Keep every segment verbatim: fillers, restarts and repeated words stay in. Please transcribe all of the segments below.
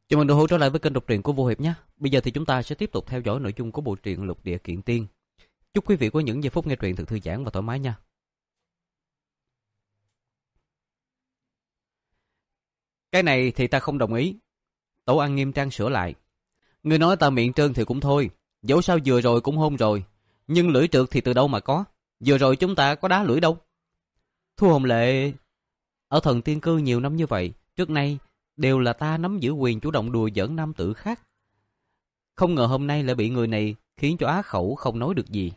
Chào mừng đồng hữu trở lại với kênh đọc truyện của Vô Hiệp nhé. Bây giờ thì chúng ta sẽ tiếp tục theo dõi nội dung của bộ truyện Lục Địa Kiện Tiên. Chúc quý vị có những giây phút nghe truyện thật thư giãn và thoải mái nha. Cái này thì ta không đồng ý. Tổ An nghiêm trang sửa lại. Ngươi nói ta miệng trơn thì cũng thôi, dẫu sao vừa rồi cũng hôn rồi, nhưng lưỡi trượt thì từ đâu mà có? Vừa rồi chúng ta có đá lưỡi đâu? Thu Hồng Lệ, ở Thần Tiên Cư nhiều năm như vậy, trước nay đều là ta nắm giữ quyền chủ động đùa giỡn nam tử khác. Không ngờ hôm nay lại bị người này khiến cho á khẩu không nói được gì.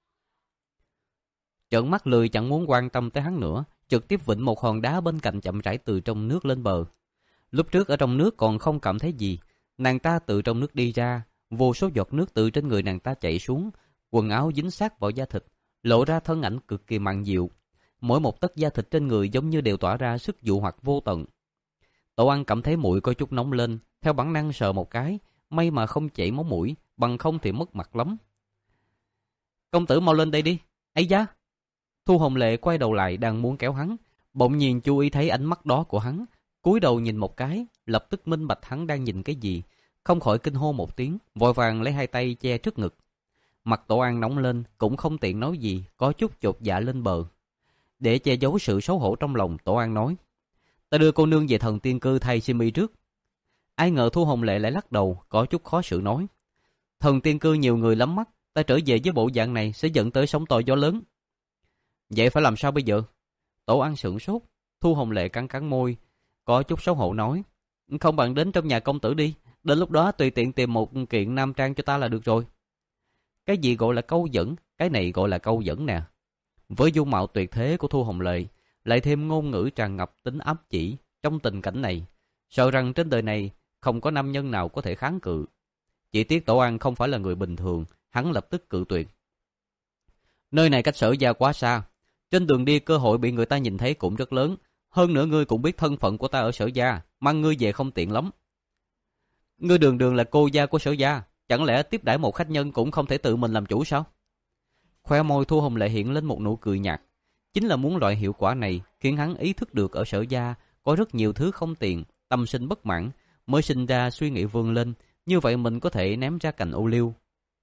Trợn mắt lười chẳng muốn quan tâm tới hắn nữa, trực tiếp vịnh một hòn đá bên cạnh chậm rãi từ trong nước lên bờ. Lúc trước ở trong nước còn không cảm thấy gì, nàng ta từ trong nước đi ra, vô số giọt nước từ trên người nàng ta chảy xuống, quần áo dính sát vào da thịt, lộ ra thân ảnh cực kỳ mặn dịu. Mỗi một tấc da thịt trên người giống như đều tỏa ra sức dụ hoặc vô tận. Tổ Ăn cảm thấy mũi có chút nóng lên, theo bản năng sờ một cái, may mà không chảy máu mũi, bằng không thì mất mặt lắm. Công tử mau lên đây đi, ấy da! Thu Hồng Lệ quay đầu lại đang muốn kéo hắn, bỗng nhiên chú ý thấy ánh mắt đó của hắn, cúi đầu nhìn một cái, lập tức minh bạch hắn đang nhìn cái gì, không khỏi kinh hô một tiếng, vội vàng lấy hai tay che trước ngực. Mặt Tổ An nóng lên, cũng không tiện nói gì, có chút chột dạ lên bờ. Để che giấu sự xấu hổ trong lòng, Tổ An nói: Ta đưa cô nương về Thần Tiên Cư thay xiêm y trước. Ai ngờ Thu Hồng Lệ lại lắc đầu, có chút khó xử nói: Thần Tiên Cư nhiều người lắm mắt, ta trở về với bộ dạng này sẽ dẫn tới sóng to gió lớn. Vậy phải làm sao bây giờ? Tổ An sửng sốt. Thu Hồng Lệ cắn cắn môi, có chút xấu hổ nói: Không bằng đến trong nhà công tử đi, đến lúc đó tùy tiện tìm một kiện nam trang cho ta là được rồi. Cái gì gọi là câu dẫn, cái này gọi là câu dẫn nè. Với dung mạo tuyệt thế của Thu Hồng Lệ, lại thêm ngôn ngữ tràn ngập tính áp chỉ, trong tình cảnh này, sợ rằng trên đời này không có nam nhân nào có thể kháng cự. Chỉ tiếc Tổ An không phải là người bình thường, hắn lập tức cự tuyệt. Nơi này cách Sở Gia quá xa, trên đường đi cơ hội bị người ta nhìn thấy cũng rất lớn, hơn nữa ngươi cũng biết thân phận của ta ở Sở Gia, mang ngươi về không tiện lắm. Ngươi đường đường là cô gia của Sở Gia, chẳng lẽ tiếp đãi một khách nhân cũng không thể tự mình làm chủ sao? Khoe môi Thu Hồng Lệ hiện lên một nụ cười nhạt. Chính là muốn loại hiệu quả này khiến hắn ý thức được ở Sở Gia có rất nhiều thứ không tiện, tâm sinh bất mãn, mới sinh ra suy nghĩ vươn lên, như vậy mình có thể ném ra cành ô liu.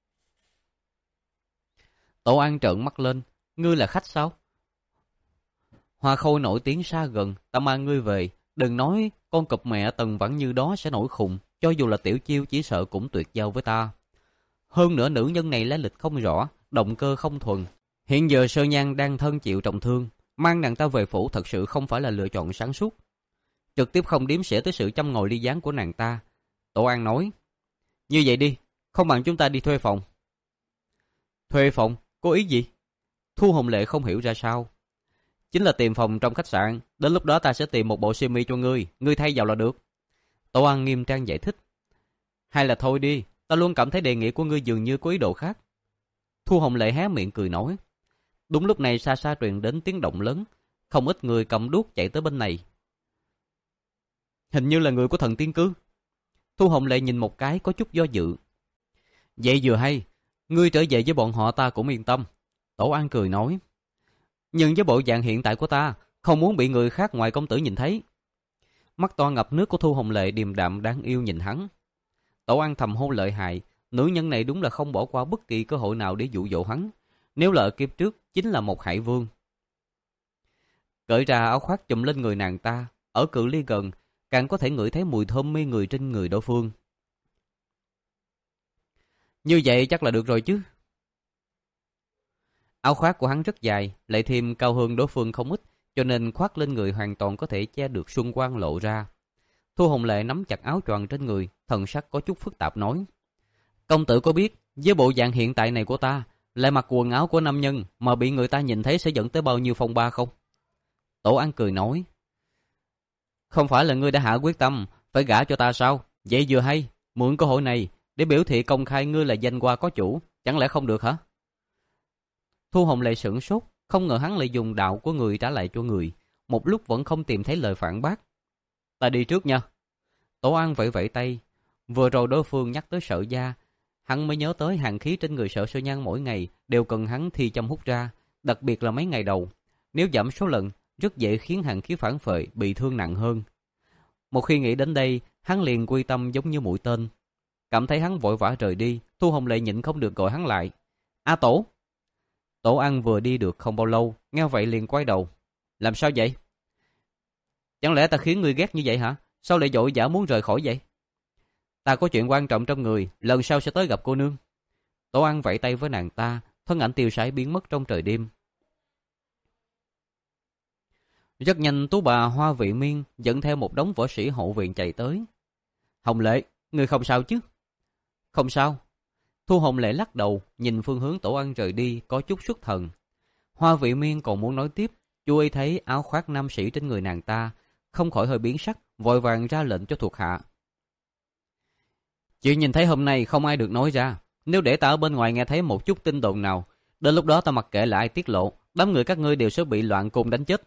Tổ An trợn mắt lên, ngươi là khách sao? Hoa Khôi nổi tiếng xa gần, ta mang ngươi về, đừng nói con cọp mẹ Tần Vãn Như đó sẽ nổi khùng, cho dù là Tiểu Chiêu chỉ sợ cũng tuyệt giao với ta. Hơn nữa nữ nhân này lá lịch không rõ, động cơ không thuần. Hiện giờ Sơ Nhan đang thân chịu trọng thương, mang nàng ta về phủ thật sự không phải là lựa chọn sáng suốt. Trực tiếp không đếm xỉa tới sự chăm ngồi ly gián của nàng ta. Tổ An nói: Như vậy đi, không bằng chúng ta đi thuê phòng. Thuê phòng? Có ý gì? Thu Hồng Lệ không hiểu ra sao. Chính là tìm phòng trong khách sạn, đến lúc đó ta sẽ tìm một bộ xiêm y cho ngươi, ngươi thay vào là được. Tổ An nghiêm trang giải thích. Hay là thôi đi, ta luôn cảm thấy đề nghị của ngươi dường như có ý đồ khác. Thu Hồng Lệ hé miệng cười nói. Đúng lúc này xa xa truyền đến tiếng động lớn, không ít người cầm đuốc chạy tới bên này. Hình như là người của Thần Tiên Cư. Thu Hồng Lệ nhìn một cái có chút do dự. Vậy vừa hay, ngươi trở về với bọn họ ta cũng yên tâm. Tổ An cười nói. Nhưng với bộ dạng hiện tại của ta, không muốn bị người khác ngoài công tử nhìn thấy. Mắt to ngập nước của Thu Hồng Lệ điềm đạm đáng yêu nhìn hắn. Tổ An thầm hôn lợi hại, nữ nhân này đúng là không bỏ qua bất kỳ cơ hội nào để dụ dỗ hắn. Nếu là ở kiếp trước, chính là một hải vương. Cởi ra áo khoác chùm lên người nàng ta, ở cự ly gần, càng có thể ngửi thấy mùi thơm mê người trên người đối phương. Như vậy chắc là được rồi chứ. Áo khoác của hắn rất dài, lại thêm cao hơn đối phương không ít, cho nên khoác lên người hoàn toàn có thể che được xuân quang lộ ra. Thu Hồng Lệ nắm chặt áo choàng trên người, thần sắc có chút phức tạp nói. Công tử có biết, với bộ dạng hiện tại này của ta, lại mặc quần áo của nam nhân mà bị người ta nhìn thấy sẽ dẫn tới bao nhiêu phong ba không? Tổ An cười nói. Không phải là ngươi đã hạ quyết tâm phải gả cho ta sao? Vậy vừa hay, mượn cơ hội này để biểu thị công khai ngươi là danh hoa có chủ, chẳng lẽ không được hả? Thu Hồng Lệ sửng sốt, không ngờ hắn lại dùng đạo của người trả lại cho người, một lúc vẫn không tìm thấy lời phản bác. Ta đi trước nha. Tổ An vẫy vẫy tay, vừa rồi đối phương nhắc tới Sở Gia, hắn mới nhớ tới hàn khí trên người Sở Sơ Nhan mỗi ngày đều cần hắn thi châm hút ra, đặc biệt là mấy ngày đầu. Nếu giảm số lần, rất dễ khiến hàn khí phản phệ bị thương nặng hơn. Một khi nghĩ đến đây, hắn liền quy tâm giống như mũi tên. Cảm thấy hắn vội vã rời đi, Thu Hồng Lệ nhịn không được gọi hắn lại. A Tổ! Tổ ăn vừa đi được không bao lâu, nghe vậy liền quay đầu. Làm sao vậy? Chẳng lẽ ta khiến ngươi ghét như vậy hả? Sao lại vội vã muốn rời khỏi vậy? Ta có chuyện quan trọng trong người, lần sau sẽ tới gặp cô nương. Tổ ăn vẫy tay với nàng ta, thân ảnh tiêu sái biến mất trong trời đêm. Rất nhanh tú bà Hoa Vị Miên dẫn theo một đống võ sĩ hậu viện chạy tới. Hồng Lệ, ngươi không sao chứ? Không sao. Thu Hồng Lệ lắc đầu, nhìn phương hướng Tổ ăn rời đi, có chút xuất thần. Hoa Vị Miên còn muốn nói tiếp, chú ý thấy áo khoác nam sĩ trên người nàng ta, không khỏi hơi biến sắc, vội vàng ra lệnh cho thuộc hạ. Chuyện nhìn thấy hôm nay không ai được nói ra. Nếu để ta ở bên ngoài nghe thấy một chút tin đồn nào, đến lúc đó ta mặc kệ là ai tiết lộ, đám người các ngươi đều sẽ bị loạn côn đánh chết.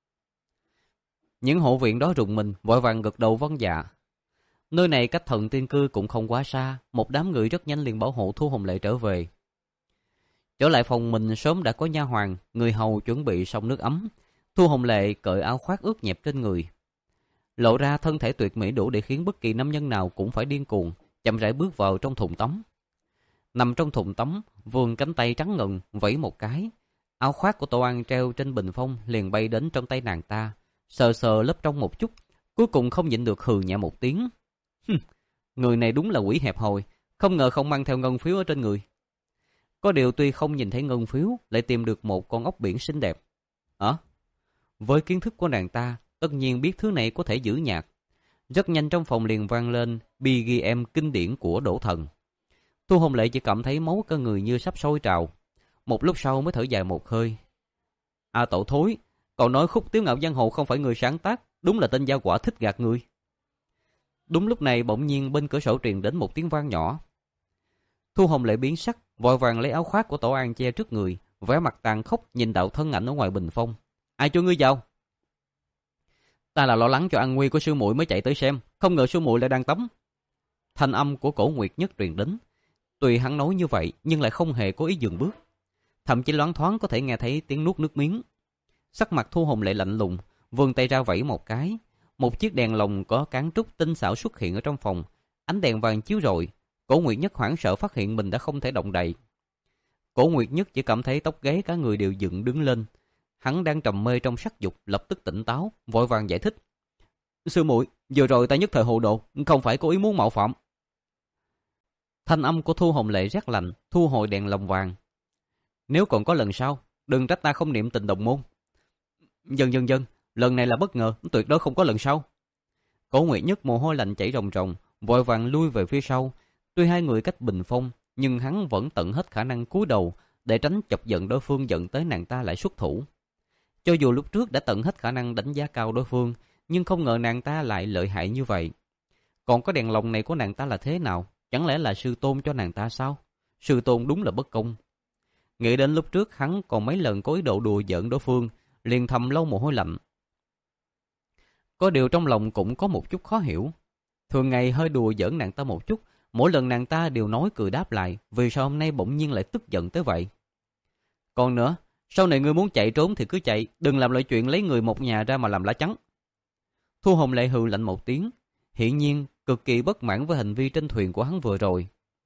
Những hộ viện đó rùng mình, vội vàng gật đầu vâng dạ. Nơi này cách Thần Tiên Cư cũng không quá xa, một đám người rất nhanh liền bảo hộ Thu Hồng Lệ trở về. Trở lại phòng mình sớm đã có nha hoàn, người hầu chuẩn bị xong nước ấm. Thu Hồng Lệ cởi áo khoác ướt nhẹp trên người, lộ ra thân thể tuyệt mỹ đủ để khiến bất kỳ nam nhân nào cũng phải điên cuồng, chậm rãi bước vào trong thùng tắm. Nằm trong thùng tắm, vươn cánh tay trắng ngần vẫy một cái, áo khoác của Tô An treo trên bình phong liền bay đến trong tay nàng ta, sờ sờ lấp trong một chút, cuối cùng không nhịn được hừ nhẹ một tiếng. Người này đúng là quỷ hẹp hòi, không ngờ không mang theo ngân phiếu ở trên người. Có điều tuy không nhìn thấy ngân phiếu, lại tìm được một con ốc biển xinh đẹp. Ờ? Với kiến thức của nàng ta, tất nhiên biết thứ này có thể giữ nhạc. Rất nhanh trong phòng liền vang lên bê giê em kinh điển của Đỗ Thần. Thu Hồng Lệ chỉ cảm thấy máu cơ người như sắp sôi trào. Một lúc sau mới thở dài một hơi. A Tổ thối, cậu nói khúc Tiếu Ngạo Giang Hồ không phải người sáng tác, đúng là tên gia quả thích gạt người. Đúng lúc này bỗng nhiên bên cửa sổ truyền đến một tiếng vang nhỏ. Thu Hồng Lệ biến sắc, vội vàng lấy áo khoác của Tổ An che trước người, vẻ mặt tàn khốc nhìn đạo thân ảnh ở ngoài bình phong. Ai cho ngươi vào? Ta là lo lắng cho an nguy của sư muội mới chạy tới xem, không ngờ sư muội lại đang tắm. Thanh âm của Cổ Nguyệt Nhất truyền đến. Tuy hắn nói như vậy, nhưng lại không hề có ý dừng bước. Thậm chí loáng thoáng có thể nghe thấy tiếng nuốt nước miếng. Sắc mặt Thu Hồng Lệ lạnh lùng, vươn tay ra vẫy một cái. Một chiếc đèn lồng có cán trúc tinh xảo xuất hiện ở trong phòng. Ánh đèn vàng chiếu rọi. Cổ Nguyệt Nhất hoảng sợ phát hiện mình đã không thể động đậy. Cổ Nguyệt Nhất chỉ cảm thấy tóc gáy cả người đều dựng đứng lên. Hắn đang trầm mê trong sắc dục, lập tức tỉnh táo, vội vàng giải thích. Sư muội, vừa rồi ta nhất thời hồ đồ, không phải cố ý muốn mạo phạm. Thanh âm của Thu Hồng Lệ rét lạnh, thu hồi đèn lồng vàng. Nếu còn có lần sau, đừng trách ta không niệm tình đồng môn. Dần dần dần, lần này là bất ngờ, tuyệt đối không có lần sau. Cổ Nguyệt Nhất mồ hôi lạnh chảy ròng ròng, vội vàng lui về phía sau. Tuy hai người cách bình phong, nhưng hắn vẫn tận hết khả năng cúi đầu để tránh chọc giận đối phương dẫn tới nàng ta lại xuất thủ. Cho dù lúc trước đã tận hết khả năng đánh giá cao đối phương, nhưng không ngờ nàng ta lại lợi hại như vậy. Còn có đèn lồng này của nàng ta là thế nào? Chẳng lẽ là sư tôn cho nàng ta sao? Sư tôn đúng là bất công. Nghĩ đến lúc trước hắn còn mấy lần có ý độ đùa giỡn đối phương, liền thầm lau mồ hôi lạnh. Có điều trong lòng cũng có một chút khó hiểu. Thường ngày hơi đùa giỡn nàng ta một chút, mỗi lần nàng ta đều nói cười đáp lại, vì sao hôm nay bỗng nhiên lại tức giận tới vậy? Còn nữa, sau này ngươi muốn chạy trốn thì cứ chạy, đừng làm loại chuyện lấy người một nhà ra mà làm lá chắn. Thu Hồng Lệ hừ lạnh một tiếng, hiển nhiên cực kỳ bất mãn với hành vi trên thuyền của hắn vừa rồi.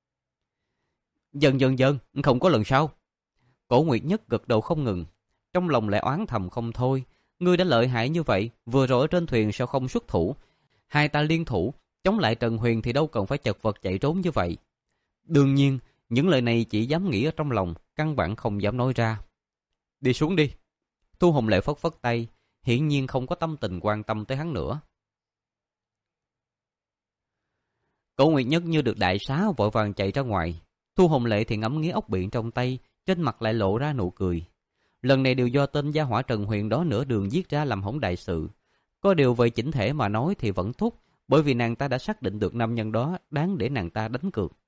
Dần dần dần, không có lần sau. Cổ Nguyệt Nhất gật đầu không ngừng, trong lòng lại oán thầm không thôi. Ngươi đã lợi hại như vậy, vừa rồi ở trên thuyền sao không xuất thủ? Hai ta liên thủ, chống lại Trần Huyền thì đâu cần phải chật vật chạy trốn như vậy. Đương nhiên, những lời này chỉ dám nghĩ ở trong lòng, căn bản không dám nói ra. Đi xuống đi. Thu Hồng Lệ phất phất tay, hiển nhiên không có tâm tình quan tâm tới hắn nữa. Cổ Nguyệt Nhất như được đại xá vội vàng chạy ra ngoài. Thu Hồng Lệ thì ngắm nghía ốc biển trong tay, trên mặt lại lộ ra nụ cười. Lần này đều do tên gia hỏa Trần Huyền đó nửa đường giết ra làm hỏng đại sự. Có điều về chỉnh thể mà nói thì vẫn tốt, bởi vì nàng ta đã xác định được nam nhân đó đáng để nàng ta đánh cược.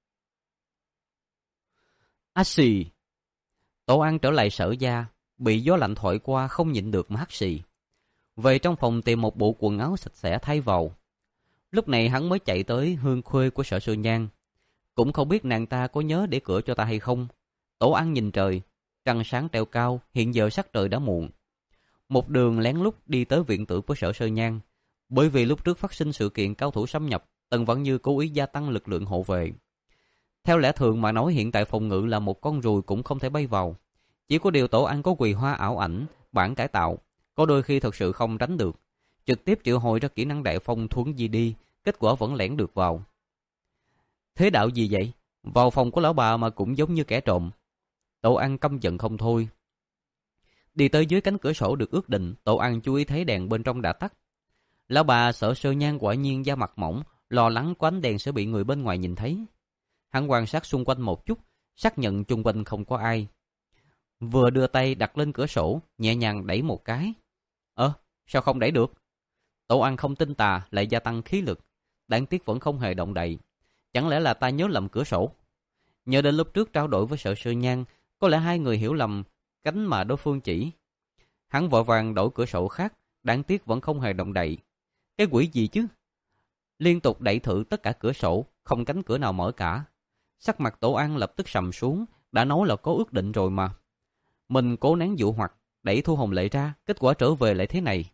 A xì! Tổ An trở lại Sở gia, bị gió lạnh thổi qua không nhịn được mà hắt xì. Về trong phòng tìm một bộ quần áo sạch sẽ thay vào. Lúc này hắn mới chạy tới Hương Khuê của Sở Sư Nhan. Cũng không biết nàng ta có nhớ để cửa cho ta hay không. Tổ An nhìn trời, trăng sáng treo cao, hiện giờ sắc trời đã muộn. Một đường lén lút đi tới viện tử của Sở Sư Nhan. Bởi vì lúc trước phát sinh sự kiện cao thủ xâm nhập, Tần Vãn Như cố ý gia tăng lực lượng hộ vệ. Theo lẽ thường mà nói, hiện tại phòng ngự là một con ruồi cũng không thể bay vào. Chỉ có điều Tổ An có quỳ hoa ảo ảnh, bản cải tạo, có đôi khi thật sự không tránh được. Trực tiếp triệu hồi ra kỹ năng đại phong thuấn di đi, kết quả vẫn lẻn được vào. Thế đạo gì vậy? Vào phòng của lão bà mà cũng giống như kẻ trộm. Tổ An căm giận không thôi. Đi tới dưới cánh cửa sổ được ước định, Tổ An chú ý thấy đèn bên trong đã tắt. Lão bà sợ Sơ Nhan quả nhiên da mặt mỏng, lo lắng có ánh đèn sẽ bị người bên ngoài nhìn thấy. Hắn quan sát xung quanh một chút, xác nhận chung quanh không có ai. Vừa đưa tay đặt lên cửa sổ, nhẹ nhàng đẩy một cái. Ơ, sao không đẩy được? Tổ An không tin tà, lại gia tăng khí lực. Đáng tiếc vẫn không hề động đậy. Chẳng lẽ là ta nhớ lầm cửa sổ? Nhớ đến lúc trước trao đổi với Sở Sơ Nhan, có lẽ hai người hiểu lầm cánh mà đối phương chỉ. Hắn vội vàng đổi cửa sổ khác, đáng tiếc vẫn không hề động đậy. Cái quỷ gì chứ? Liên tục đẩy thử tất cả cửa sổ, không cánh cửa nào mở cả. Sắc mặt Tổ An lập tức sầm xuống, đã nói là có ước định rồi mà. Mình cố nén dụ hoặc, đẩy Thu Hồng Lệ ra, kết quả trở về lại thế này.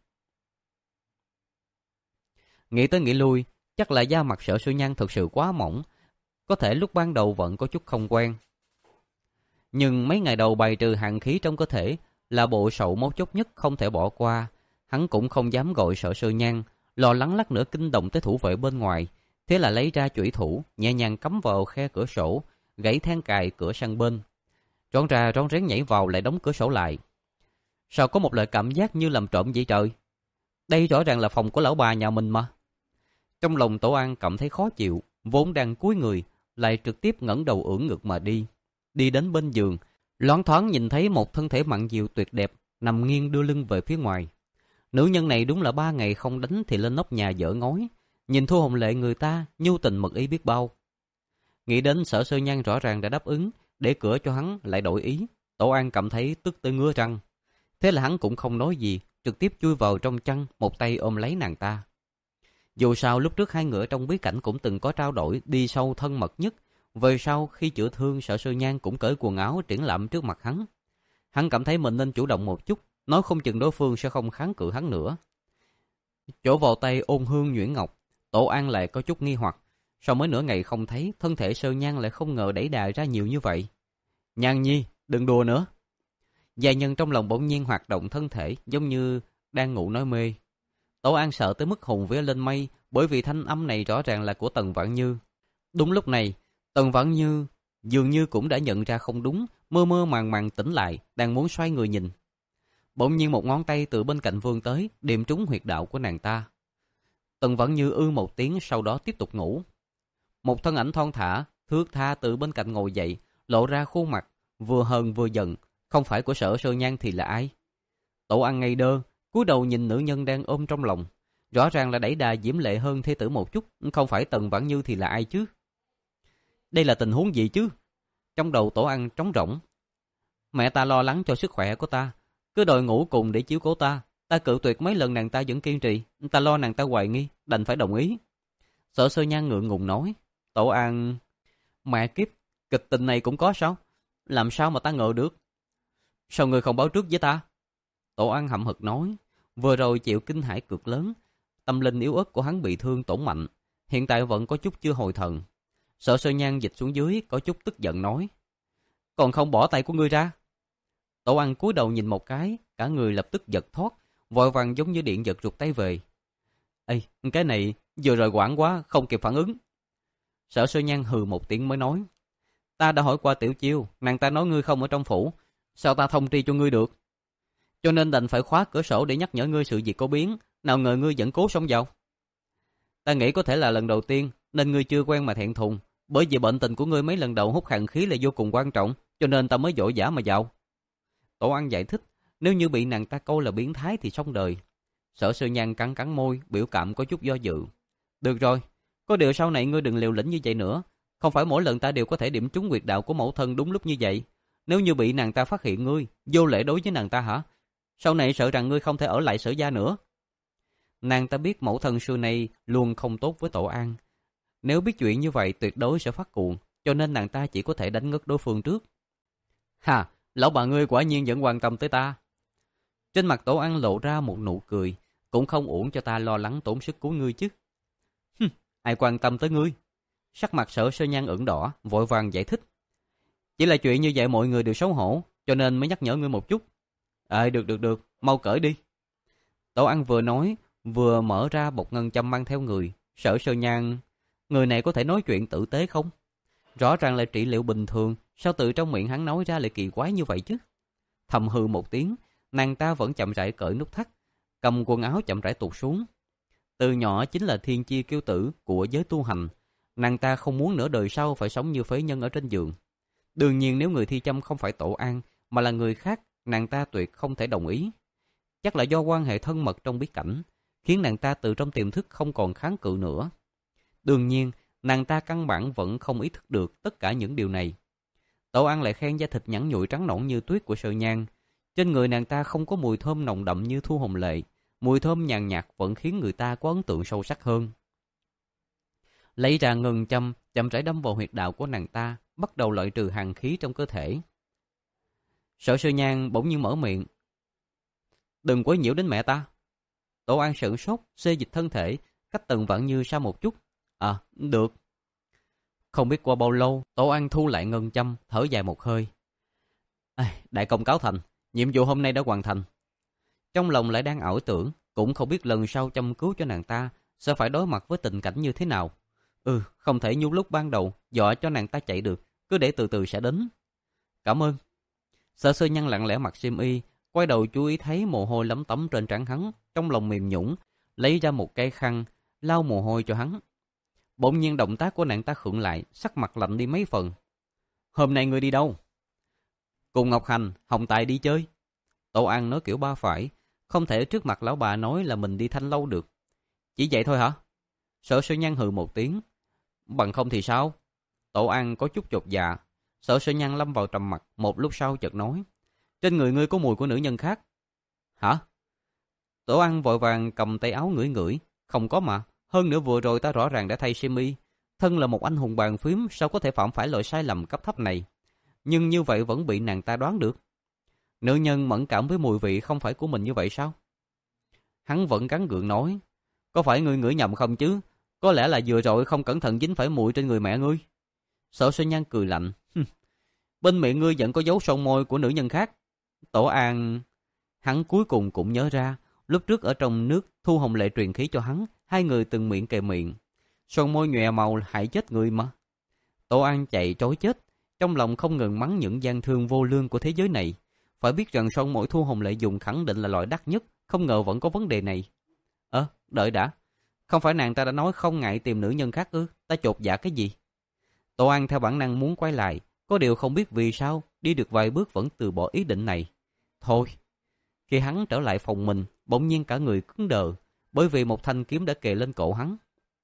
Nghĩ tới nghĩ lui, chắc là da mặt Sở Sơ Nhan thực sự quá mỏng, có thể lúc ban đầu vẫn có chút không quen. Nhưng mấy ngày đầu bài trừ hàn khí trong cơ thể là bộ sậu mấu chốt nhất không thể bỏ qua. Hắn cũng không dám gọi Sở Sơ Nhan, lo lắng lát nữa kinh động tới thủ vệ bên ngoài. Thế là lấy ra chủy thủ, nhẹ nhàng cắm vào khe cửa sổ, gãy then cài cửa sang bên. Rón ra rón rén nhảy vào lại đóng cửa sổ lại. Sao có một loại cảm giác như làm trộm vậy trời? Đây rõ ràng là phòng của lão bà nhà mình mà. Trong lòng Tổ An cảm thấy khó chịu, vốn đang cúi người, lại trực tiếp ngẩng đầu ưỡn ngực mà đi. Đi đến bên giường, loáng thoáng nhìn thấy một thân thể mặn dịu tuyệt đẹp, nằm nghiêng đưa lưng về phía ngoài. Nữ nhân này đúng là ba ngày không đánh thì lên nóc nhà dở ngói. Nhìn Thu Hồng Lệ người ta, nhu tình mật ý biết bao. Nghĩ đến Sở Sơ Nhan rõ ràng đã đáp ứng, để cửa cho hắn lại đổi ý. Tổ An cảm thấy tức tới ngứa răng. Thế là hắn cũng không nói gì, trực tiếp chui vào trong chăn, một tay ôm lấy nàng ta. Dù sao lúc trước hai người ở trong bí cảnh cũng từng có trao đổi đi sâu thân mật nhất. Về sau khi chữa thương, Sở Sơ Nhan cũng cởi quần áo triển lãm trước mặt hắn. Hắn cảm thấy mình nên chủ động một chút, nói không chừng đối phương sẽ không kháng cự hắn nữa. Chỗ vào tay ôn hương nhuyễn ngọc, Tổ An lại có chút nghi hoặc. Sau mới nửa ngày không thấy, thân thể Sơ Nhan lại không ngờ đẩy đà ra nhiều như vậy. Nhan nhi, đừng đùa nữa. Gia nhân trong lòng bỗng nhiên hoạt động thân thể, giống như đang ngủ nói mê. Tổ An sợ tới mức hồn vía lên mây, bởi vì thanh âm này rõ ràng là của Tần Vãn Như. Đúng lúc này, Tần Vãn Như dường như cũng đã nhận ra không đúng, mơ mơ màng màng tỉnh lại, đang muốn xoay người nhìn. Bỗng nhiên một ngón tay từ bên cạnh vươn tới, điểm trúng huyệt đạo của nàng ta. Tần Vãn Như ư một tiếng, sau đó tiếp tục ngủ. Một thân ảnh thon thả, thướt tha từ bên cạnh ngồi dậy, lộ ra khuôn mặt vừa hờn vừa giận, không phải của Sở Sơ Nhan thì là ai? Tổ An ngây đơ, cúi đầu nhìn nữ nhân đang ôm trong lòng, rõ ràng là đẩy đà diễm lệ hơn thê tử một chút, không phải Tần Vãn Như thì là ai chứ? Đây là tình huống gì chứ? Trong đầu Tổ An trống rỗng. Mẹ ta lo lắng cho sức khỏe của ta, cứ đòi ngủ cùng để chiếu cố ta. Ta cự tuyệt mấy lần nàng ta vẫn kiên trì, ta lo nàng ta hoài nghi, đành phải đồng ý. Sở Sơ Nhan ngượng ngùng nói. Tổ An... Mẹ kiếp, kịch tình này cũng có sao? Làm sao mà ta ngờ được? Sao người không báo trước với ta? Tổ An hậm hực nói. Vừa rồi chịu kinh hãi cực lớn, tâm linh yếu ớt của hắn bị thương tổn mạnh, hiện tại vẫn có chút chưa hồi thần. Sở Sơ Nhan dịch xuống dưới, có chút tức giận nói. Còn không bỏ tay của ngươi ra? Tổ An cúi đầu nhìn một cái, cả người lập tức giật thoát, vội vàng giống như điện giật rụt tay về. Ê, cái này vừa rồi quảng quá, không kịp phản ứng. Sở Sơ Nhan hừ một tiếng mới nói. Ta đã hỏi qua Tiểu Chiêu, nàng ta nói ngươi không ở trong phủ, sao ta thông tri cho ngươi được? Cho nên đành phải khóa cửa sổ để nhắc nhở ngươi sự việc có biến, nào ngờ ngươi vẫn cố xông vào. Ta nghĩ có thể là lần đầu tiên, nên ngươi chưa quen mà thẹn thùng, bởi vì bệnh tình của ngươi mấy lần đầu hút hàn khí là vô cùng quan trọng, cho nên ta mới vội vã mà vào. Tổ An giải thích, nếu như bị nàng ta câu là biến thái thì xong đời. Sở Sơ Nhan cắn cắn môi, biểu cảm có chút do dự. Được rồi, có điều sau này ngươi đừng liều lĩnh như vậy nữa, không phải mỗi lần ta đều có thể điểm trúng huyệt đạo của mẫu thân đúng lúc như vậy. Nếu như bị nàng ta phát hiện ngươi vô lễ đối với nàng ta hả? Sau này sợ rằng ngươi không thể ở lại Sở gia nữa. Nàng ta biết mẫu thân xưa nay luôn không tốt với Tổ An. Nếu biết chuyện như vậy tuyệt đối sẽ phát cuồng, cho nên nàng ta chỉ có thể đánh ngất đối phương trước. Hà, lão bà ngươi quả nhiên vẫn quan tâm tới ta. Trên mặt Tổ An lộ ra một nụ cười, cũng không uổng cho ta lo lắng tốn sức cứu ngươi chứ. Hừm, ai quan tâm tới ngươi? Sắc mặt Sở Sơ Nhan ửng đỏ, vội vàng giải thích. Chỉ là chuyện như vậy mọi người đều xấu hổ, cho nên mới nhắc nhở ngươi một chút. Ờ, được được được, mau cởi đi. Tổ ăn vừa nói, vừa mở ra bọc ngân châm mang theo người. Sở Sơ Nhan, người này có thể nói chuyện tử tế không? Rõ ràng là trị liệu bình thường, sao từ trong miệng hắn nói ra lại kỳ quái như vậy chứ? Thầm hừ một tiếng, nàng ta vẫn chậm rãi cởi nút thắt, cầm quần áo chậm rãi tụt xuống. Từ nhỏ chính là thiên chi kiêu tử của giới tu hành, nàng ta không muốn nửa đời sau phải sống như phế nhân ở trên giường. Đương nhiên nếu người thi châm không phải Tổ An mà là người khác, nàng ta tuyệt không thể đồng ý. Chắc là do quan hệ thân mật trong bí cảnh, khiến nàng ta từ trong tiềm thức không còn kháng cự nữa. Đương nhiên, nàng ta căn bản vẫn không ý thức được tất cả những điều này. Tổ An lại khen da thịt nhẵn nhụi trắng nõn như tuyết của Sơ Nhan. Trên người nàng ta không có mùi thơm nồng đậm như Thu Hồng Lệ, mùi thơm nhàn nhạt vẫn khiến người ta có ấn tượng sâu sắc hơn. Lấy ra ngân châm, chậm rãi đâm vào huyệt đạo của nàng ta, bắt đầu loại trừ hàn khí trong cơ thể. Sở Sơ Nhan bỗng nhiên mở miệng. Đừng quấy nhiễu đến mẹ ta. Tổ An sửng sốt, xê dịch thân thể, cách Tần Vãn Như xa một chút. À, được. Không biết qua bao lâu, Tổ An thu lại ngân châm, thở dài một hơi. À, đại công cáo thành, nhiệm vụ hôm nay đã hoàn thành. Trong lòng lại đang ảo tưởng, cũng không biết lần sau châm cứu cho nàng ta sẽ phải đối mặt với tình cảnh như thế nào. Ừ, không thể như lúc ban đầu dọa cho nàng ta chạy được, cứ để từ từ sẽ đến. Cảm ơn. Sở Sơ Nhan lặng lẽ mặc xiêm y, quay đầu chú ý thấy mồ hôi lấm tấm trên trán hắn, trong lòng mềm nhũn, lấy ra một cây khăn lau mồ hôi cho hắn. Bỗng nhiên động tác của nàng ta khựng lại, sắc mặt lạnh đi mấy phần. Hôm nay ngươi đi đâu? Cùng Ngọc Hành, Hồng Tài đi chơi. Tổ An nói kiểu ba phải, không thể trước mặt lão bà nói là mình đi Thanh Lâu được. Chỉ vậy thôi hả? Sở Sơ Nhan hừ một tiếng. Bằng không thì sao? Tổ An có chút chột dạ. Sở Sơ Nhan lâm vào trầm mặc, một lúc sau chợt nói. Trên người ngươi có mùi của nữ nhân khác. Hả? Tổ An vội vàng cầm tay áo ngửi ngửi. Không có mà, hơn nữa vừa rồi ta rõ ràng đã thay xiêm y. Thân là một anh hùng bàn phím, sao có thể phạm phải loại sai lầm cấp thấp này? Nhưng như vậy vẫn bị nàng ta đoán được. Nữ nhân mẫn cảm với mùi vị không phải của mình như vậy sao? Hắn vẫn gắng gượng nói. Có phải ngươi ngửi nhầm không chứ? Có lẽ là vừa rồi không cẩn thận dính phải mùi trên người mẹ ngươi. Sở Sơ Nhan cười lạnh. Bên miệng ngươi vẫn có dấu son môi của nữ nhân khác. Tổ An... Hắn cuối cùng cũng nhớ ra, lúc trước ở trong nước Thu Hồng Lệ truyền khí cho hắn, hai người từng miệng kề miệng. Son môi nhòe màu hại chết người mà. Tổ An chạy trối chết, trong lòng không ngừng mắng những gian thương vô lương của thế giới này. Phải biết rằng son môi Thu Hồng Lệ dùng khẳng định là loại đắt nhất, không ngờ vẫn có vấn đề này. Ơ, à, đợi đã. Không phải nàng ta đã nói không ngại tìm nữ nhân khác ư? Ta chột dạ cái gì? Tổ An theo bản năng muốn quay lại, có điều không biết vì sao, đi được vài bước vẫn từ bỏ ý định này. Thôi. Khi hắn trở lại phòng mình, bỗng nhiên cả người cứng đờ, bởi vì một thanh kiếm đã kề lên cổ hắn.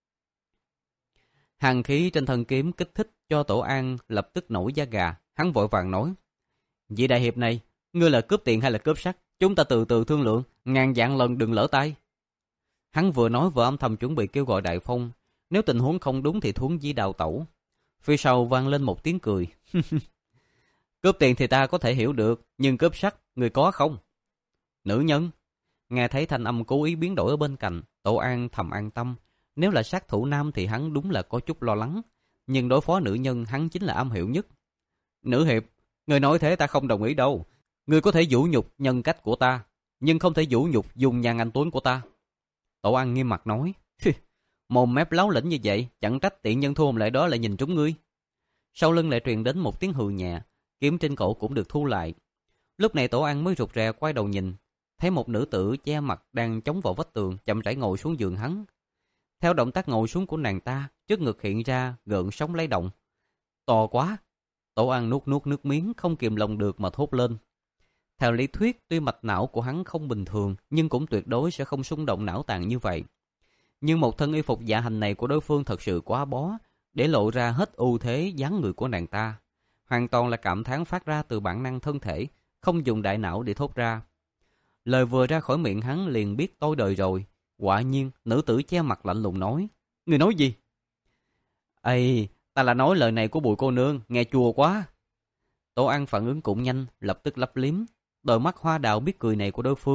Hàn khí trên thân kiếm kích thích cho Tổ An lập tức nổi da gà, hắn vội vàng nói. Vị đại hiệp này, ngươi là cướp tiền hay là cướp sắc? Chúng ta từ từ thương lượng, ngàn vạn lần đừng lỡ tay. Hắn vừa nói vừa âm thầm chuẩn bị kêu gọi Đại Phong, nếu tình huống không đúng thì thuấn di đào tẩu. Phía sau vang lên một tiếng cười. Cướp tiền thì ta có thể hiểu được, nhưng cướp sắc, người có không? Nữ nhân. Nghe thấy thanh âm cố ý biến đổi ở bên cạnh, Tổ An thầm an tâm. Nếu là sát thủ nam thì hắn đúng là có chút lo lắng, nhưng đối phó nữ nhân hắn chính là am hiểu nhất. Nữ hiệp, người nói thế ta không đồng ý đâu. Người có thể vũ nhục nhân cách của ta, nhưng không thể vũ nhục dùng nhan anh tuấn của ta. Tổ An nghiêm mặt nói. Mồm mép láo lĩnh như vậy, chẳng trách tiện nhân Thu Hồng Lệ đó lại nhìn trúng ngươi. Sau lưng lại truyền đến một tiếng hừ nhẹ, kiếm trên cổ cũng được thu lại. Lúc này Tổ An mới rụt rè quay đầu nhìn, thấy một nữ tử che mặt đang chống vào vách tường, chậm rãi ngồi xuống giường hắn. Theo động tác ngồi xuống của nàng ta, trước ngực hiện ra gợn sóng lay động. To quá! Tổ An nuốt nuốt nước miếng, không kìm lòng được mà thốt lên. Theo lý thuyết, tuy mạch não của hắn không bình thường, nhưng cũng tuyệt đối sẽ không xung động não tàn như vậy. Nhưng một thân y phục dạ hành này của đối phương thật sự quá bó, để lộ ra hết ưu thế dáng người của nàng ta. Hoàn toàn là cảm thán phát ra từ bản năng thân thể, không dùng đại não để thốt ra. Lời vừa ra khỏi miệng hắn liền biết tôi đời rồi. Quả nhiên, nữ tử che mặt lạnh lùng nói. Người nói gì? Ây, ta là nói lời này của Bùi cô nương, nghe chua quá. Tổ An phản ứng cũng nhanh, lập tức lấp liếm. Đôi mắt hoa đào biết cười này của đối phương,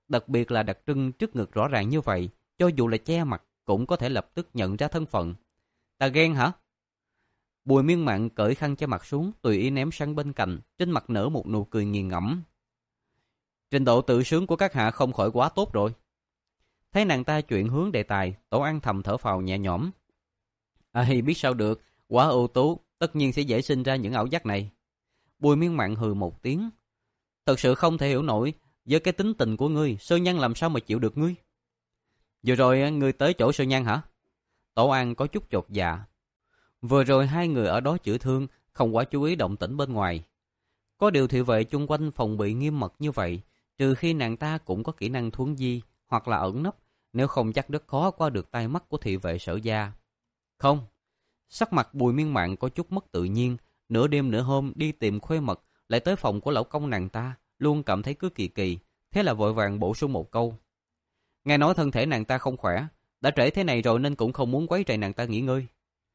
Đặc biệt là đặc trưng trước ngực rõ ràng như vậy, cho dù là che mặt cũng có thể lập tức nhận ra thân phận. Ta ghen hả? Bùi Miên Mạn cởi khăn che mặt xuống, tùy ý ném sang bên cạnh, trên mặt nở một nụ cười nghiền ngẫm. Trình độ tự sướng của các hạ không khỏi quá tốt rồi. Thấy nàng ta chuyển hướng đề tài, Tổ An thầm thở phào nhẹ nhõm. Ai biết sao được, quá ưu tú, tất nhiên sẽ dễ sinh ra những ảo giác này. Bùi Miên Mạn hừ một tiếng. Thật sự không thể hiểu nổi, với cái tính tình của ngươi, Sơ Nhan làm sao mà chịu được ngươi? Vừa rồi ngươi tới chỗ Sơ Nhan hả? Tổ An có chút chột dạ. Vừa rồi hai người ở đó chữa thương, không quá chú ý động tĩnh bên ngoài. Có điều thị vệ chung quanh phòng bị nghiêm mật như vậy, trừ khi nàng ta cũng có kỹ năng thuấn di hoặc là ẩn nấp, nếu không chắc rất khó qua được tai mắt của thị vệ Sở gia. Không, sắc mặt Bùi Miên Mạn có chút mất tự nhiên, nửa đêm nửa hôm đi tìm Khuê Mật, lại tới phòng của lão công nàng ta, luôn cảm thấy cứ kỳ kỳ, thế là vội vàng bổ sung một câu. Nghe nói thân thể nàng ta không khỏe, đã trễ thế này rồi nên cũng không muốn quấy rầy nàng ta nghỉ ngơi.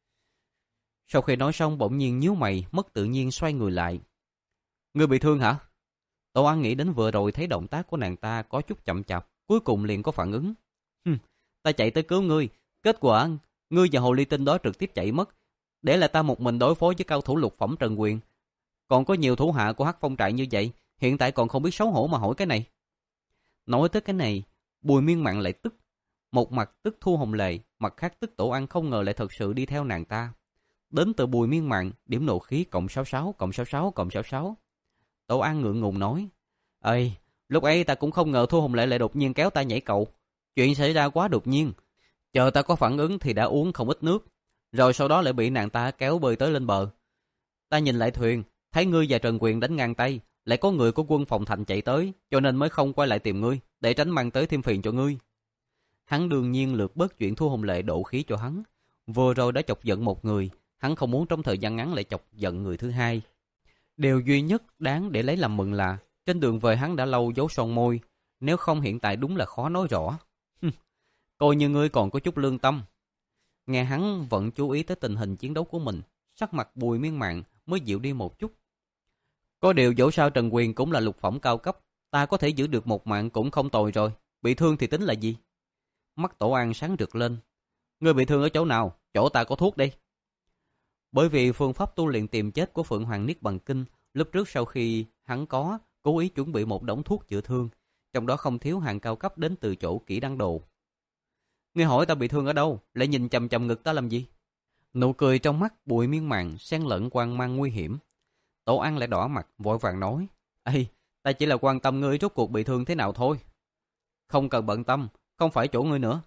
Sau khi nói xong bỗng nhiên nhíu mày, mất tự nhiên xoay người lại. Ngươi bị thương hả? Tô An nghĩ đến vừa rồi thấy động tác của nàng ta có chút chậm chạp, cuối cùng liền có phản ứng. Hừm, ta chạy tới cứu ngươi, kết quả ngươi và hồ ly tinh đó trực tiếp chạy mất, để lại ta một mình đối phó với cao thủ lục phẩm Trần Quyền. Còn có nhiều thủ hạ của Hắc Phong trại như vậy, hiện tại còn không biết xấu hổ mà hỏi cái này. Nói tới cái này, Bùi Miên Mạn lại tức. Một mặt tức Thu Hồng Lệ, mặt khác tức Tổ An không ngờ lại thật sự đi theo nàng ta. Đến từ Bùi Miên Mạn, điểm nộ khí cộng sáu sáu, cộng sáu sáu, cộng sáu sáu. Tổ An ngượng ngùng nói. Ê, lúc ấy ta cũng không ngờ Thu Hồng Lệ lại đột nhiên kéo ta nhảy cầu. Chuyện xảy ra quá đột nhiên. Chờ ta có phản ứng thì đã uống không ít nước. Rồi sau đó lại bị nàng ta kéo bơi tới lên bờ. Ta nhìn lại thuyền, thấy ngươi và Trần Quyền đánh ngang tay, lại có người của quân phòng thành chạy tới, cho nên mới không quay lại tìm ngươi, để tránh mang tới thêm phiền cho ngươi. Hắn đương nhiên lược bớt chuyện Thu Hồng Lệ độ khí cho hắn. Vừa rồi đã chọc giận một người, hắn không muốn trong thời gian ngắn lại chọc giận người thứ hai. Điều duy nhất đáng để lấy làm mừng là trên đường về hắn đã lâu giấu son môi, nếu không hiện tại đúng là khó nói rõ. Coi như ngươi còn có chút lương tâm. Nghe hắn vẫn chú ý tới tình hình chiến đấu của mình, sắc mặt Bùi Miên Mạn mới dịu đi một chút. Có điều dẫu sao Trần Quyền cũng là lục phẩm cao cấp, ta có thể giữ được một mạng cũng không tồi rồi, bị thương thì tính là gì? Mắt Tổ An sáng rực lên. Ngươi bị thương ở chỗ nào? Chỗ ta có thuốc đây. Bởi vì phương pháp tu luyện tìm chết của Phượng Hoàng Niết Bàn Kinh, lúc trước sau khi hắn có, cố ý chuẩn bị một đống thuốc chữa thương, trong đó không thiếu hàng cao cấp đến từ chỗ Kỷ Đăng Đồ. Ngươi hỏi ta bị thương ở đâu, lại nhìn chằm chằm ngực ta làm gì? Nụ cười trong mắt Bùi Miên Mạn xen lẫn quan mang nguy hiểm. Tổ An lại đỏ mặt, vội vàng nói. Ê, ta chỉ là quan tâm ngươi rốt cuộc bị thương thế nào thôi. Không cần bận tâm, không phải chỗ ngươi nữa.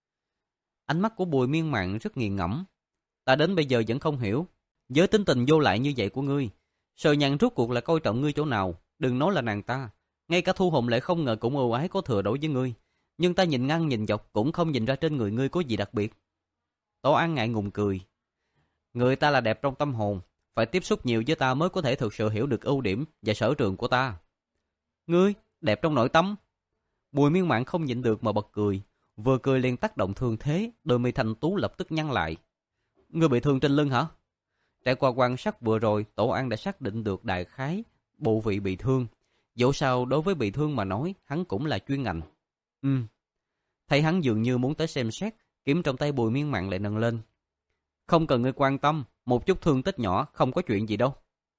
Ánh mắt của Bùi Miên Mạn rất nghiền ngẫm. Ta đến bây giờ vẫn không hiểu, với tính tình vô lại như vậy của ngươi, Sờ Nhàn rốt cuộc là coi trọng ngươi chỗ nào? Đừng nói là nàng ta, ngay cả Thu Hồng Lệ không ngờ cũng ưu ái có thừa đối với ngươi. Nhưng ta nhìn ngang nhìn dọc cũng không nhìn ra trên người ngươi có gì đặc biệt. Tổ An ngại ngùng cười. Người ta là đẹp trong tâm hồn, phải tiếp xúc nhiều với ta mới có thể thực sự hiểu được ưu điểm và sở trường của ta. Ngươi, đẹp trong nội tâm? Bùi Miên Mạn không nhịn được mà bật cười, vừa cười liền tác động thương thế, đôi mi thanh tú lập tức nhăn lại. Ngươi bị thương trên lưng hả? Trải qua quan sát vừa rồi, Tổ An đã xác định được đại khái bộ vị bị thương. Dẫu sao đối với bị thương mà nói, hắn cũng là chuyên ngành. Ừ. Thấy hắn dường như muốn tới xem xét, kiếm trong tay Bùi Miên Mạn lại nâng lên. Không cần ngươi quan tâm, một chút thương tích nhỏ, không có chuyện gì đâu.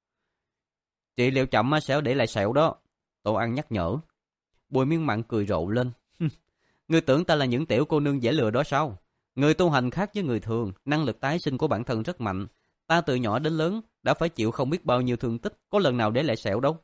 Trị liệu chậm sẽ để lại sẹo đó. Tổ An nhắc nhở. Bùi Miên Mạn cười rộ lên. Ngươi tưởng ta là những tiểu cô nương dễ lừa đó sao? Người tu hành khác với người thường, năng lực tái sinh của bản thân rất mạnh. Ta từ nhỏ đến lớn đã phải chịu không biết bao nhiêu thương tích, có lần nào để lại sẹo đâu.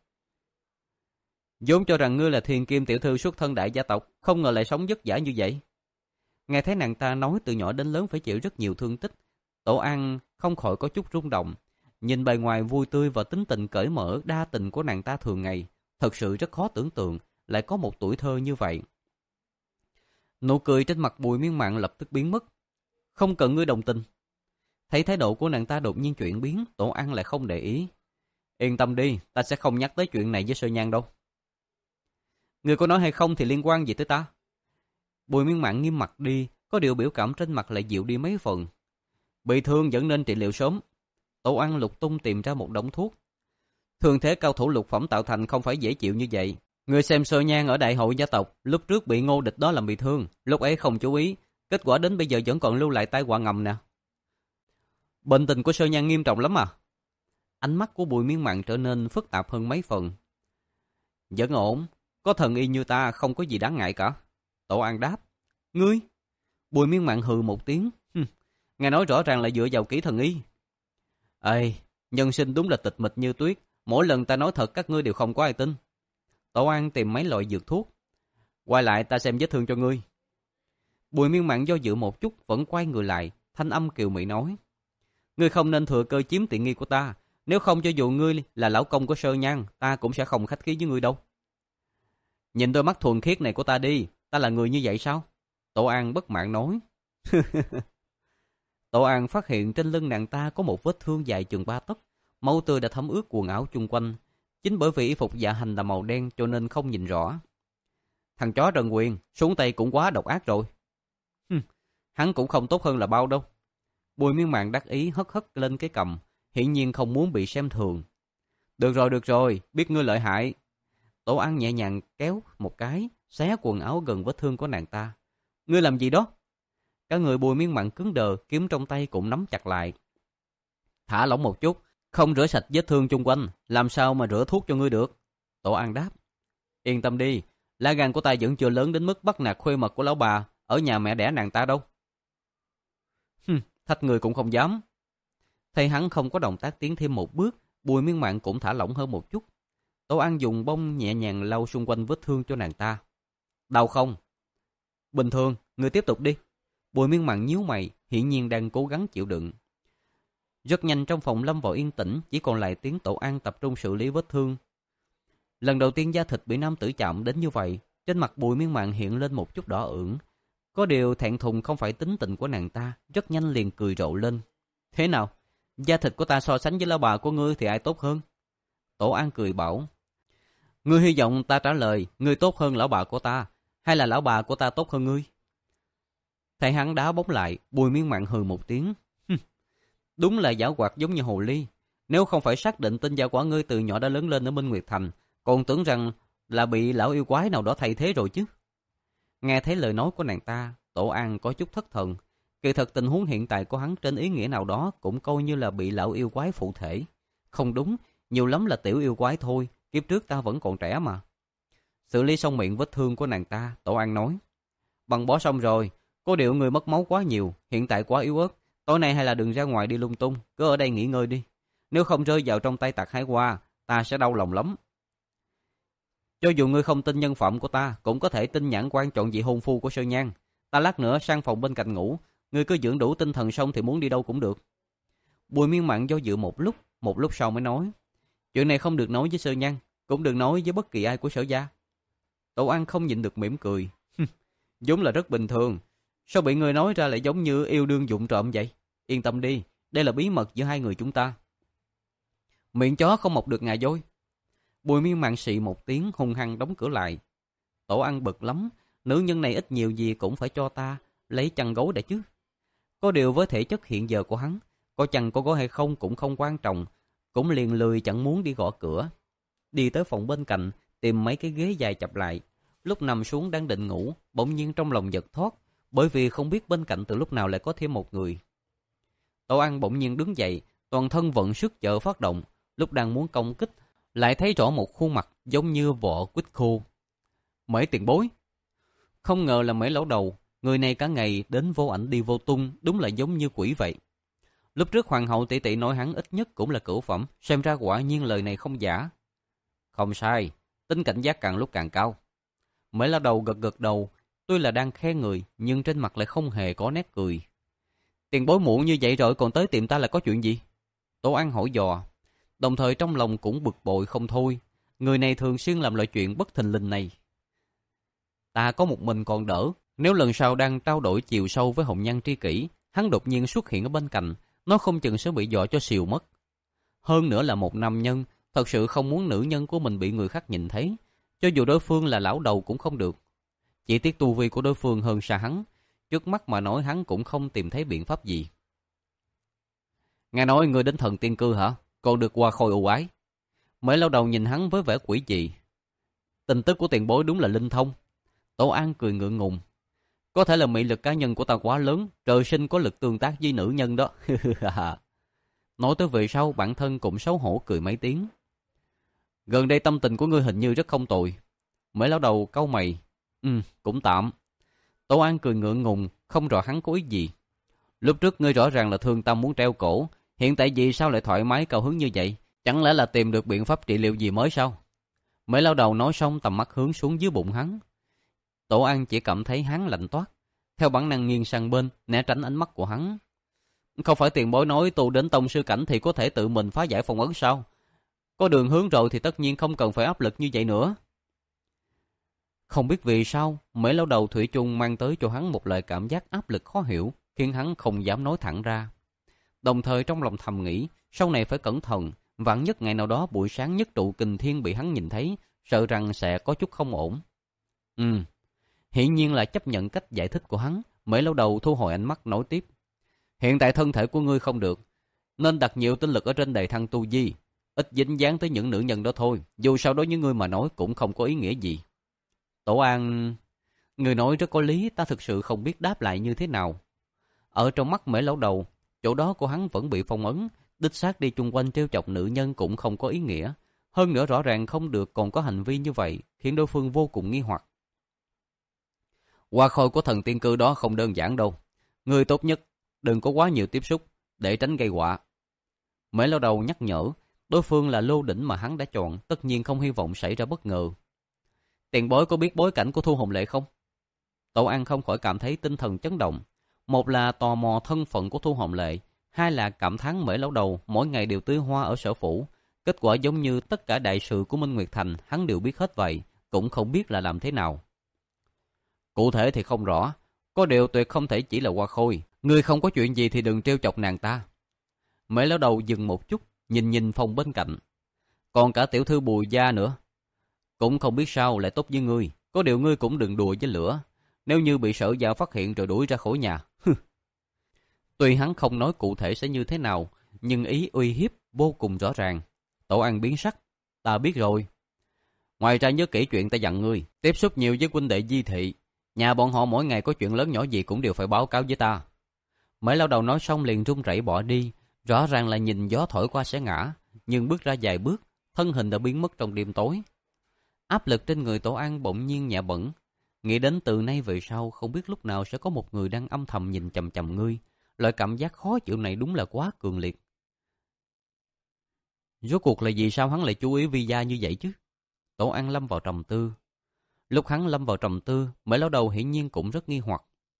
Vốn cho rằng ngươi là thiên kim tiểu thư xuất thân đại gia tộc, không ngờ lại sống vất vả như vậy. Nghe thấy nàng ta nói từ nhỏ đến lớn phải chịu rất nhiều thương tích, Tổ An không khỏi có chút rung động. Nhìn bề ngoài vui tươi và tính tình cởi mở đa tình của nàng ta thường ngày, thật sự rất khó tưởng tượng lại có một tuổi thơ như vậy. Nụ cười trên mặt Bùi Miên Mạn lập tức biến mất. Không cần ngươi đồng tình. Thấy thái độ của nàng ta đột nhiên chuyển biến, Tổ An lại không để ý. Yên tâm đi, ta sẽ không nhắc tới chuyện này với Sơ Nhan đâu. Ngươi có nói hay không thì liên quan gì tới ta? Bùi Miên Mạn nghiêm mặt đi, có điều biểu cảm trên mặt lại dịu đi mấy phần. Bị thương vẫn nên trị liệu sớm. Tổ An lục tung tìm ra một đống thuốc. Thường thế cao thủ lục phẩm tạo thành không phải dễ chịu như vậy. Ngươi xem Sơ Nhan ở đại hội gia tộc, lúc trước bị Ngô Địch đó làm bị thương, lúc ấy không chú ý, kết quả đến bây giờ vẫn còn lưu lại tai họa ngầm nè. Bệnh tình của Sơ Nhan nghiêm trọng lắm à? Ánh mắt của Bùi Miên Mạn trở nên phức tạp hơn mấy phần. Vẫn ổn, có thần y như ta không có gì đáng ngại cả. Tổ An đáp. Ngươi? Bùi Miên Mạn hừ một tiếng. Nghe nói rõ ràng là dựa vào kỹ thần y. Ê, nhân sinh đúng là tịch mịch như tuyết, mỗi lần ta nói thật các ngươi đều không có ai tin. Tổ An tìm mấy loại dược thuốc. Quay lại ta xem vết thương cho ngươi. Bùi Miên Mạn do dự một chút vẫn quay người lại, thanh âm kiều mị nói. Ngươi không nên thừa cơ chiếm tiện nghi của ta, nếu không cho dù ngươi là lão công của Sơ Nhan, ta cũng sẽ không khách khí với ngươi đâu. Nhìn đôi mắt thuần khiết này của ta đi, ta là người như vậy sao? Tổ An bất mãn nói. Tổ An phát hiện trên lưng nàng ta có một vết thương dài chừng ba tấc, máu tươi đã thấm ướt quần áo chung quanh. Chính bởi vì y phục dạ hành là màu đen cho nên không nhìn rõ. Thằng chó Trần Quyền, xuống tay cũng quá độc ác rồi. Hừm, hắn cũng không tốt hơn là bao đâu. Bùi Miên Mạn đắc ý hất hất lên cái cằm, hiển nhiên không muốn bị xem thường. Được rồi, được rồi, biết ngươi lợi hại. Tổ An nhẹ nhàng kéo một cái, xé quần áo gần vết thương của nàng ta. Ngươi làm gì đó? Cả người Bùi Miên Mạn cứng đờ, kiếm trong tay cũng nắm chặt lại. Thả lỏng một chút, không rửa sạch vết thương chung quanh, làm sao mà rửa thuốc cho ngươi được? Tổ An đáp. Yên tâm đi, lá gan của ta vẫn chưa lớn đến mức bắt nạt khuê mật của lão bà ở nhà mẹ đẻ nàng ta đâu. Hừm, thách người cũng không dám. Thấy hắn không có động tác tiến thêm một bước, Bùi Miên Mạn cũng thả lỏng hơn một chút. Tổ An dùng bông nhẹ nhàng lau xung quanh vết thương cho nàng ta. Đau không? Bình thường, ngươi tiếp tục đi. Bùi Miên Mạn nhíu mày, hiển nhiên đang cố gắng chịu đựng. Rất nhanh trong phòng lâm vào yên tĩnh, chỉ còn lại tiếng Tổ An tập trung xử lý vết thương. Lần đầu tiên da thịt bị nam tử chạm đến như vậy, trên mặt Bùi Miên Mạn hiện lên một chút đỏ ửng. Có điều thẹn thùng không phải tính tình của nàng ta, rất nhanh liền cười rộ lên. Thế nào? Da thịt của ta so sánh với lão bà của ngươi thì ai tốt hơn? Tổ An cười bảo. Ngươi hy vọng ta trả lời, ngươi tốt hơn lão bà của ta, hay là lão bà của ta tốt hơn ngươi? Thấy hắn đá bóng lại, Bùi Miên Mạn hừ một tiếng. Đúng là giảo hoạt giống như hồ ly. Nếu không phải xác định tin gia quả ngươi từ nhỏ đã lớn lên ở Minh Nguyệt Thành, còn tưởng rằng là bị lão yêu quái nào đó thay thế rồi chứ. Nghe thấy lời nói của nàng ta, Tổ An có chút thất thần. Kỳ thật tình huống hiện tại của hắn trên ý nghĩa nào đó cũng coi như là bị lão yêu quái phụ thể. Không đúng, nhiều lắm là tiểu yêu quái thôi, kiếp trước ta vẫn còn trẻ mà. Xử lý xong miệng vết thương của nàng ta, Tổ An nói. Băng bó xong rồi, có điều người mất máu quá nhiều, hiện tại quá yếu ớt. Tối nay hay là đừng ra ngoài đi lung tung, cứ ở đây nghỉ ngơi đi. Nếu không rơi vào trong tay tặc Hải Hoa, ta sẽ đau lòng lắm. Cho dù ngươi không tin nhân phẩm của ta, cũng có thể tin nhãn quan chọn vị hôn phu của Sơ Nhan. Ta lát nữa sang phòng bên cạnh ngủ, ngươi cứ dưỡng đủ tinh thần xong thì muốn đi đâu cũng được. Bùi Miên Mạn do dự một lúc, một lúc sau mới nói. Chuyện này không được nói với Sơ Nhan, cũng đừng nói với bất kỳ ai của Sở gia. Tổ An không nhịn được mỉm cười. Giống là rất bình thường. Sao bị người nói ra lại giống như yêu đương vụng trộm vậy? Yên tâm đi, đây là bí mật giữa hai người chúng ta. Miệng chó không mọc được ngà voi. Bùi Miên Mạn xị một tiếng hung hăng đóng cửa lại. Tổ An bực lắm, nữ nhân này ít nhiều gì cũng phải cho ta lấy chăn gối đã chứ. Có điều với thể chất hiện giờ của hắn, có chăn có gối hay không cũng không quan trọng, cũng liền lười chẳng muốn đi gõ cửa. Đi tới phòng bên cạnh, tìm mấy cái ghế dài chập lại. Lúc nằm xuống đang định ngủ, bỗng nhiên trong lòng giật thót, bởi vì không biết bên cạnh từ lúc nào lại có thêm một người. Tổ An bỗng nhiên đứng dậy, toàn thân vận sức chợ phát động, lúc đang muốn công kích, lại thấy rõ một khuôn mặt giống như vỏ quýt khô. Mễ tiền bối. Không ngờ là Mễ lão đầu, người này cả ngày đến vô ảnh đi vô tung, đúng là giống như quỷ vậy. Lúc trước hoàng hậu tỷ tỷ nói hắn ít nhất cũng là cửu phẩm, xem ra quả nhiên lời này không giả. Không sai, tính cảnh giác càng lúc càng cao. Mễ lão đầu gật gật đầu, tuy là đang khen người, nhưng trên mặt lại không hề có nét cười. Tiền bối muộn như vậy rồi còn tới tìm ta là có chuyện gì? Tổ An hỏi dò, đồng thời trong lòng cũng bực bội không thôi. Người này thường xuyên làm loại chuyện bất thình lình này. Ta có một mình còn đỡ, nếu lần sau đang trao đổi chiều sâu với Hồng Nhan tri kỷ, hắn đột nhiên xuất hiện ở bên cạnh, nó không chừng sẽ bị dọa cho xìu mất. Hơn nữa là một nam nhân, thật sự không muốn nữ nhân của mình bị người khác nhìn thấy, cho dù đối phương là lão đầu cũng không được. Chỉ tiếc tu vi của đối phương hơn xa hắn, trước mắt mà nói hắn cũng không tìm thấy biện pháp gì. Nghe nói ngươi đến thần tiên cư hả? Còn được qua khôi ưu ái. Mấy lão đầu nhìn hắn với vẻ quỷ dị. tin tức của tiền bối đúng là linh thông. Tổ An cười ngượng ngùng. Có thể là mị lực cá nhân của ta quá lớn, trời sinh có lực tương tác với nữ nhân đó. Nói tới về sau, bản thân cũng xấu hổ cười mấy tiếng. Gần đây tâm tình của ngươi hình như rất không tồi. Mới lão đầu cau mày. Ừ, cũng tạm. Tổ An cười ngượng ngùng, không rõ hắn có ý gì. Lúc trước ngươi rõ ràng là thương tâm muốn treo cổ, hiện tại vì sao lại thoải mái cao hứng như vậy? Chẳng lẽ là tìm được biện pháp trị liệu gì mới sao? Mới lão đầu nói xong, tầm mắt hướng xuống dưới bụng hắn. Tổ An chỉ cảm thấy hắn lạnh toát, theo bản năng nghiêng sang bên, né tránh ánh mắt của hắn. Không phải tiền bối nói tu đến tông sư cảnh thì có thể tự mình phá giải phong ấn sao? Có đường hướng rồi thì tất nhiên không cần phải áp lực như vậy nữa. Không biết vì sao, mấy lão đầu thủy chung mang tới cho hắn một loại cảm giác áp lực khó hiểu, khiến hắn không dám nói thẳng ra. Đồng thời trong lòng thầm nghĩ, sau này phải cẩn thận, vạn nhất ngày nào đó buổi sáng nhất trụ kình thiên bị hắn nhìn thấy, sợ rằng sẽ có chút không ổn. Ừ, hiển nhiên là chấp nhận cách giải thích của hắn, mấy lão đầu thu hồi ánh mắt nói tiếp. Hiện tại thân thể của ngươi không được, nên đặt nhiều tinh lực ở trên đề thăng tu vi, ít dính dáng tới những nữ nhân đó thôi, dù sao đối với ngươi mà nói cũng không có ý nghĩa gì. Tổ An, người nói rất có lý, ta thực sự không biết đáp lại như thế nào. Ở trong mắt mễ lão đầu, chỗ đó của hắn vẫn bị phong ấn, đích xác đi chung quanh trêu chọc nữ nhân cũng không có ý nghĩa. Hơn nữa rõ ràng không được còn có hành vi như vậy, khiến đối phương vô cùng nghi hoặc. Hoa khôi của thần tiên cư đó không đơn giản đâu. Người tốt nhất, đừng có quá nhiều tiếp xúc, để tránh gây họa. Mễ lão đầu nhắc nhở, đối phương là lô đỉnh mà hắn đã chọn, tất nhiên không hy vọng xảy ra bất ngờ. Tiền bối có biết bối cảnh của Thu Hồng Lệ không? Tổ An không khỏi cảm thấy tinh thần chấn động. Một là tò mò thân phận của Thu Hồng Lệ, hai là cảm thán mễ lão đầu mỗi ngày đều tưới hoa ở sở phủ. Kết quả giống như tất cả đại sự của Minh Nguyệt Thành hắn đều biết hết vậy, cũng không biết là làm thế nào. Cụ thể thì không rõ, có điều tuyệt không thể chỉ là hoa khôi. Ngươi không có chuyện gì thì đừng trêu chọc nàng ta. Mễ lão đầu dừng một chút, nhìn nhìn phòng bên cạnh. Còn cả tiểu thư Bùi gia nữa. Cũng không biết sao lại tốt với ngươi, có điều ngươi cũng đừng đùa với lửa. Nếu như bị sở gia phát hiện rồi đuổi ra khỏi nhà. Tuy hắn không nói cụ thể sẽ như thế nào, nhưng ý uy hiếp vô cùng rõ ràng. Tổ An biến sắc. Ta biết rồi. Ngoài ra nhớ kỹ chuyện ta dặn ngươi, tiếp xúc nhiều với huynh đệ Di Thị. Nhà bọn họ mỗi ngày có chuyện lớn nhỏ gì cũng đều phải báo cáo với ta. Mễ lão đầu nói xong liền run rẩy bỏ đi, rõ ràng là nhìn gió thổi qua sẽ ngã, nhưng bước ra vài bước, thân hình đã biến mất trong đêm tối. Áp lực trên người Tổ An bỗng nhiên nhẹ bẫng, nghĩ đến từ nay về sau không biết lúc nào sẽ có một người đang âm thầm nhìn chằm chằm ngươi, loại cảm giác khó chịu này đúng là quá cường liệt. Rốt cuộc là vì sao hắn lại chú ý Vi Gia như vậy chứ? Tổ An lâm vào trầm tư. Lúc hắn lâm vào trầm tư, mễ lão đầu hiển nhiên cũng rất nghi hoặc.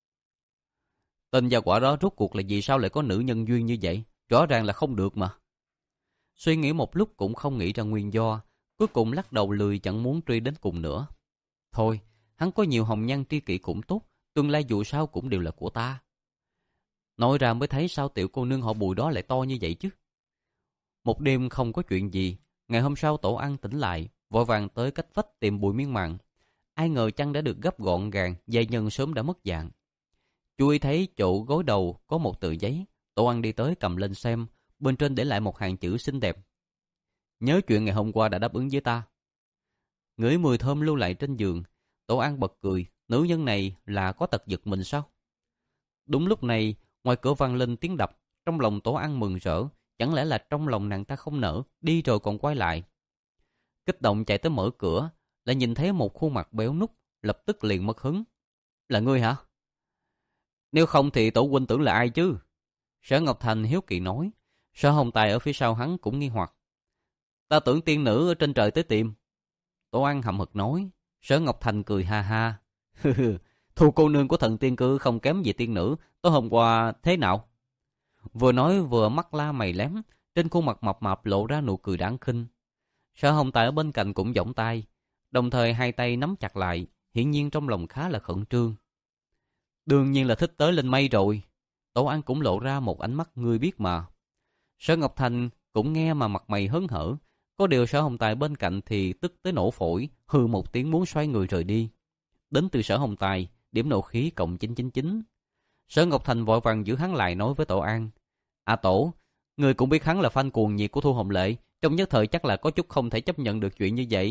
Tên gia quả đó rốt cuộc là vì sao lại có nữ nhân duyên như vậy? Rõ ràng là không được mà. Suy nghĩ một lúc cũng không nghĩ ra nguyên do, cuối cùng lắc đầu lười chẳng muốn truy đến cùng nữa. Thôi, hắn có nhiều hồng nhan tri kỷ cũng tốt, tương lai dù sao cũng đều là của ta. Nói ra mới thấy sao tiểu cô nương họ Bùi đó lại to như vậy chứ. Một đêm không có chuyện gì, ngày hôm sau Tổ An tỉnh lại, vội vàng tới cách vách tìm Bùi Miên Mạn. Ai ngờ chăn đã được gấp gọn gàng, dây nhân sớm đã mất dạng. Chú ý thấy chỗ gối đầu có một tờ giấy, Tổ An đi tới cầm lên xem, bên trên để lại một hàng chữ xinh đẹp. Nhớ chuyện ngày hôm qua đã đáp ứng với ta. Ngửi mùi thơm lưu lại trên giường, Tổ An bật cười, nữ nhân này là có tật giật mình sao? Đúng lúc này, ngoài cửa vang lên tiếng đập, trong lòng Tổ An mừng rỡ, chẳng lẽ là trong lòng nàng ta không nở, đi rồi còn quay lại. Kích động chạy tới mở cửa, lại nhìn thấy một khuôn mặt béo núc, lập tức liền mất hứng. Là ngươi hả? Nếu không thì Tổ huynh tưởng là ai chứ? Sở Ngọc Thành hiếu kỳ nói. Sở Hồng Tài ở phía sau hắn cũng nghi hoặc. Ta tưởng tiên nữ ở trên trời tới tìm. Tổ An hậm hực nói. Sở Ngọc Thành cười ha ha. Thu cô nương của thần tiên cư không kém gì tiên nữ, tối hôm qua thế nào? Vừa nói vừa mắt la mày lém, trên khuôn mặt mập mạp lộ ra nụ cười đáng khinh. Sở Hồng Tài ở bên cạnh cũng giọng tay, đồng thời hai tay nắm chặt lại, hiển nhiên trong lòng khá là khẩn trương. Đương nhiên là thích tới lên mây rồi. Tổ An cũng lộ ra một ánh mắt ngươi biết mà. Sở Ngọc Thành cũng nghe mà mặt mày hớn hở, có điều Sở Hồng Tài bên cạnh thì tức tới nổ phổi, hừ một tiếng muốn xoay người rời đi. Đến từ Sở Hồng Tài, điểm nộ khí cộng chín chín chín. Sở Ngọc Thành vội vàng giữ hắn lại nói với Tổ An. À Tổ, người cũng biết hắn là fan cuồng nhiệt của Thu Hồng Lệ, trong nhất thời chắc là có chút không thể chấp nhận được chuyện như vậy.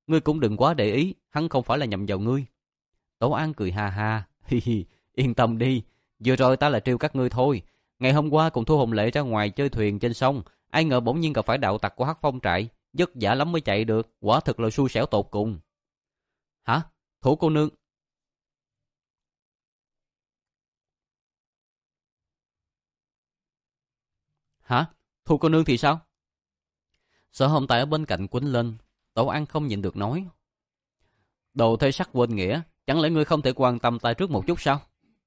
ngươi cũng đừng quá để ý, hắn không phải là nhầm vào ngươi. Tổ An cười ha ha, hi hi, yên tâm đi, vừa rồi ta là trêu các ngươi thôi. Ngày hôm qua cùng Thu Hồng Lệ ra ngoài chơi thuyền trên sông, ai ngờ bỗng nhiên gặp phải đạo tặc của Hắc Phong trại, vất vả lắm mới chạy được, quả thực là xui xẻo tột cùng. Hả? Thủ cô nương? Hả? Thu cô nương thì sao? Sở Hồng Tài ở bên cạnh quýnh lên, Tổ An không nhịn được nói. Đồ thê sắc quên nghĩa, chẳng lẽ ngươi không thể quan tâm ta trước một chút sao?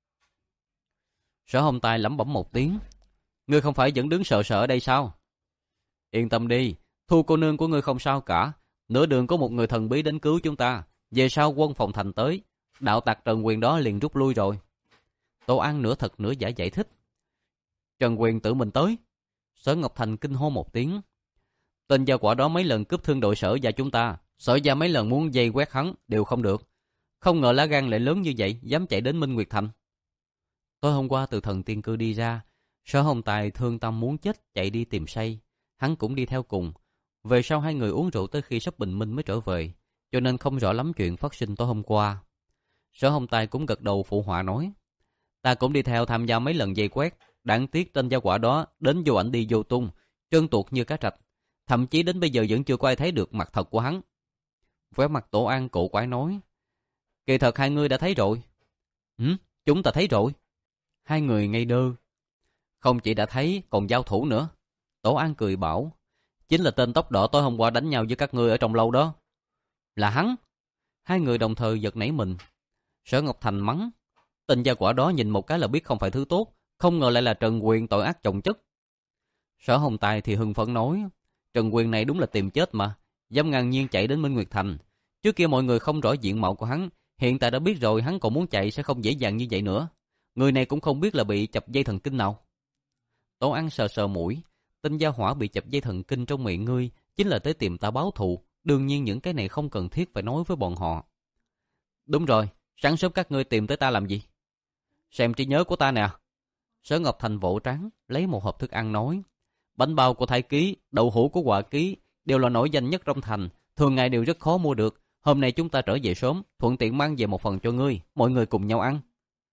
Sở Hồng Tài lẩm bẩm một tiếng. Ngươi không phải vẫn đứng sợ sợ ở đây sao? Yên tâm đi, Thu cô nương của ngươi không sao cả. Nửa đường có một người thần bí đến cứu chúng ta. Về sau quân phòng thành tới, đạo tặc Trần Quyền đó liền rút lui rồi. Tổ An nửa thật nửa giả giải thích. Trần Quyền tự mình tới. Sở Ngọc Thành kinh hô một tiếng. Tên gia quả đó mấy lần cướp thương đội Sở gia chúng ta, Sở gia mấy lần muốn dây quét hắn đều không được. Không ngờ lá gan lại lớn như vậy, dám chạy đến Minh Nguyệt Thành. Tối hôm qua từ thần tiên cư đi ra, Sở Hồng Tài thương tâm muốn chết chạy đi tìm say, hắn cũng đi theo cùng. Về sau hai người uống rượu tới khi sắp bình minh mới trở về, cho nên không rõ lắm chuyện phát sinh tối hôm qua. Sở Hồng Tài cũng gật đầu phụ họa nói, ta cũng đi theo tham gia mấy lần dây quét, đáng tiếc tên gia quả đó đến vô ảnh đi vô tung, trơn tuột như cá trạch, thậm chí đến bây giờ vẫn chưa có ai thấy được mặt thật của hắn. Vẻ mặt Tổ An cổ quái nói, kỳ thật hai người đã thấy rồi. Ừ, chúng ta thấy rồi. Hai người ngây đơ. Không chỉ đã thấy, còn giao thủ nữa. Tổ An cười bảo, chính là tên tóc đỏ tối hôm qua đánh nhau với các ngươi ở trong lâu đó. Là hắn. Hai người đồng thời giật nảy mình. Sở Ngọc Thành mắng, tên gia quả đó nhìn một cái là biết không phải thứ tốt, không ngờ lại là Trần Quyền tội ác chồng chất. Sở Hồng Tài thì hưng phấn nói, Trần Quyền này đúng là tìm chết mà, dám ngang nhiên chạy đến Minh Nguyệt Thành. Trước kia mọi người không rõ diện mạo của hắn, hiện tại đã biết rồi, hắn còn muốn chạy sẽ không dễ dàng như vậy nữa. Người này cũng không biết là bị chập dây thần kinh nào. Tổ An sờ sờ mũi, tên gia hỏa bị chập dây thần kinh trong miệng ngươi chính là tới tìm ta báo thù, đương nhiên những cái này không cần thiết phải nói với bọn họ. Đúng rồi, sáng sớm các ngươi tìm tới ta làm gì? Xem trí nhớ của ta nè. Sở Ngọc Thành vỗ trán, lấy một hộp thức ăn nói, bánh bao của Thái Ký, đậu hũ của Họa Ký đều là nổi danh nhất trong thành, thường ngày đều rất khó mua được. Hôm nay chúng ta trở về sớm, thuận tiện mang về một phần cho ngươi, mọi người cùng nhau ăn.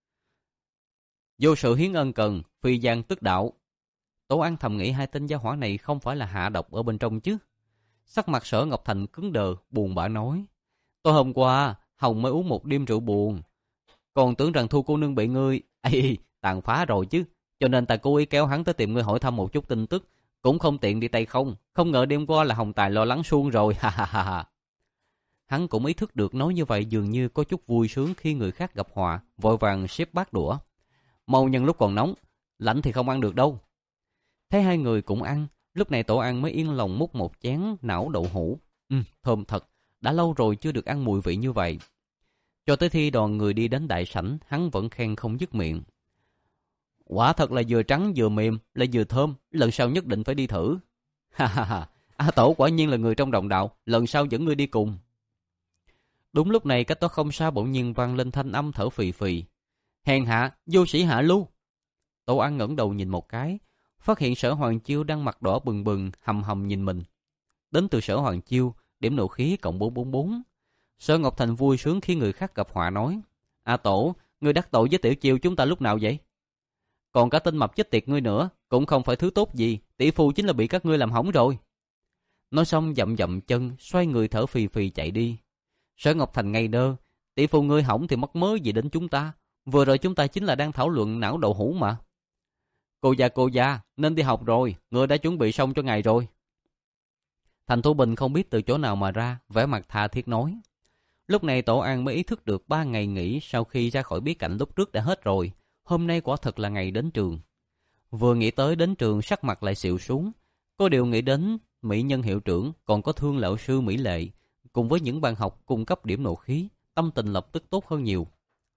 Vô sự hiến ân cần, phi gian tức đạo. Tổ An thầm nghĩ hai tên gia hỏa này không phải là hạ độc ở bên trong chứ. Sắc mặt Sở Ngọc Thành cứng đờ, buồn bã nói, tối hôm qua Hồng mới uống một đêm rượu buồn, còn tưởng rằng Thu cô nương bị ngươi ây tàn phá rồi chứ, cho nên ta cố ý kéo hắn tới tìm ngươi hỏi thăm một chút tin tức, cũng không tiện đi tay không. Không ngờ đêm qua là Hồng Tài lo lắng suông rồi, ha ha ha ha. Hắn cũng ý thức được nói như vậy dường như có chút vui sướng khi người khác gặp họa, vội vàng xếp bát đũa. Mau nhân lúc còn nóng, lạnh thì không ăn được đâu. Thấy hai người cũng ăn, lúc này Tổ An mới yên lòng múc một chén não đậu hũ. Ừ, thơm thật, đã lâu rồi chưa được ăn mùi vị như vậy. Cho tới khi đoàn người đi đến đại sảnh, hắn vẫn khen không dứt miệng. Quả thật là vừa trắng vừa mềm, lại vừa thơm, lần sau nhất định phải đi thử. Ha ha ha, A Tổ quả nhiên là người trong đồng đạo, lần sau dẫn ngươi đi cùng. Đúng lúc này cách đó không xa bỗng nhiên vang lên thanh âm thở phì phì. Hèn hạ, vô sĩ hạ lưu. Tổ An ngẩng đầu nhìn một cái, phát hiện Sở Hoàng Chiêu đang mặt đỏ bừng bừng, hầm hầm nhìn mình. Đến từ Sở Hoàng Chiêu, điểm nộ khí cộng bốn bốn bốn. Sở Ngọc Thành vui sướng khi người khác gặp họa nói, A Tổ, ngươi đắc tội với Tiểu Chiêu chúng ta lúc nào vậy? Còn cả tên mập chết tiệt ngươi nữa, cũng không phải thứ tốt gì, tỷ phu chính là bị các ngươi làm hỏng rồi. Nói xong dậm dậm chân, xoay người thở phì phì chạy đi. Sở Ngọc Thành ngây đơ, tỷ phu ngươi hỏng thì mắc mớ gì đến chúng ta? Vừa rồi chúng ta chính là đang thảo luận não đậu hũ mà. Cô già cô già, nên đi học rồi, ngươi đã chuẩn bị xong cho ngày rồi. Thành Thu Bình không biết từ chỗ nào mà ra, vẻ mặt tha thiết nói. Lúc này Tổ An mới ý thức được ba ngày nghỉ sau khi ra khỏi bí cảnh lúc trước đã hết rồi. Hôm nay quả thật là ngày đến trường. Vừa nghĩ tới đến trường sắc mặt lại xịu xuống. Có điều nghĩ đến mỹ nhân hiệu trưởng, còn có Thương lão sư Mỹ Lệ, cùng với những bạn học cung cấp điểm nộ khí, tâm tình lập tức tốt hơn nhiều.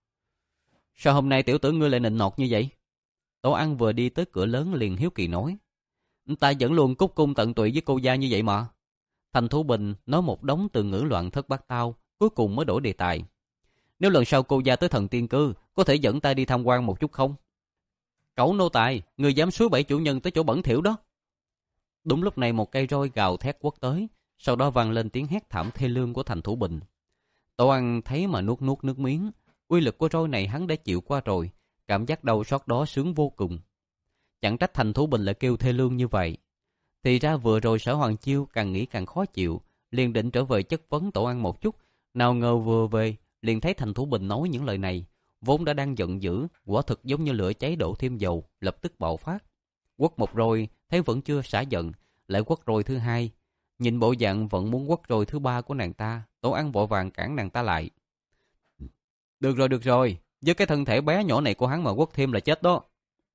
Sao hôm nay tiểu tử ngươi lại nịnh nọt như vậy? Tổ An vừa đi tới cửa lớn liền hiếu kỳ nói. Ta vẫn luôn cúc cung tận tụy với cô gia như vậy mà. Thành Thu Bình nói một đống từ ngữ loạn thất bát tao, cuối cùng mới đổi đề tài. Nếu lần sau cô gia tới thần tiên cư, có thể dẫn ta đi tham quan một chút không? Cẩu nô tài, người dám suối bẫy chủ nhân tới chỗ bẩn thỉu đó. Đúng lúc này một cây roi gào thét quất tới, sau đó vang lên tiếng hét thảm thê lương của Thành Thủ Bình. Tổ ăn thấy mà nuốt nuốt nước miếng, uy lực của roi này hắn đã chịu qua rồi, cảm giác đau xót đó sướng vô cùng. Chẳng trách Thành Thủ Bình lại kêu thê lương như vậy. Thì ra vừa rồi Sở Hoàng Chiêu càng nghĩ càng khó chịu, liền định trở về chất vấn Tổ ăn một chút, nào ngờ vừa về liền thấy Thành Thủ Bình nói những lời này, vốn đã đang giận dữ, quả thực giống như lửa cháy đổ thêm dầu, lập tức bạo phát. Quất một roi, thấy vẫn chưa xả giận, lại quất roi thứ hai. Nhìn bộ dạng vẫn muốn quất roi thứ ba của nàng ta, Tổ ăn vội vàng cản nàng ta lại. Được rồi, được rồi, với cái thân thể bé nhỏ này của hắn mà quất thêm là chết đó.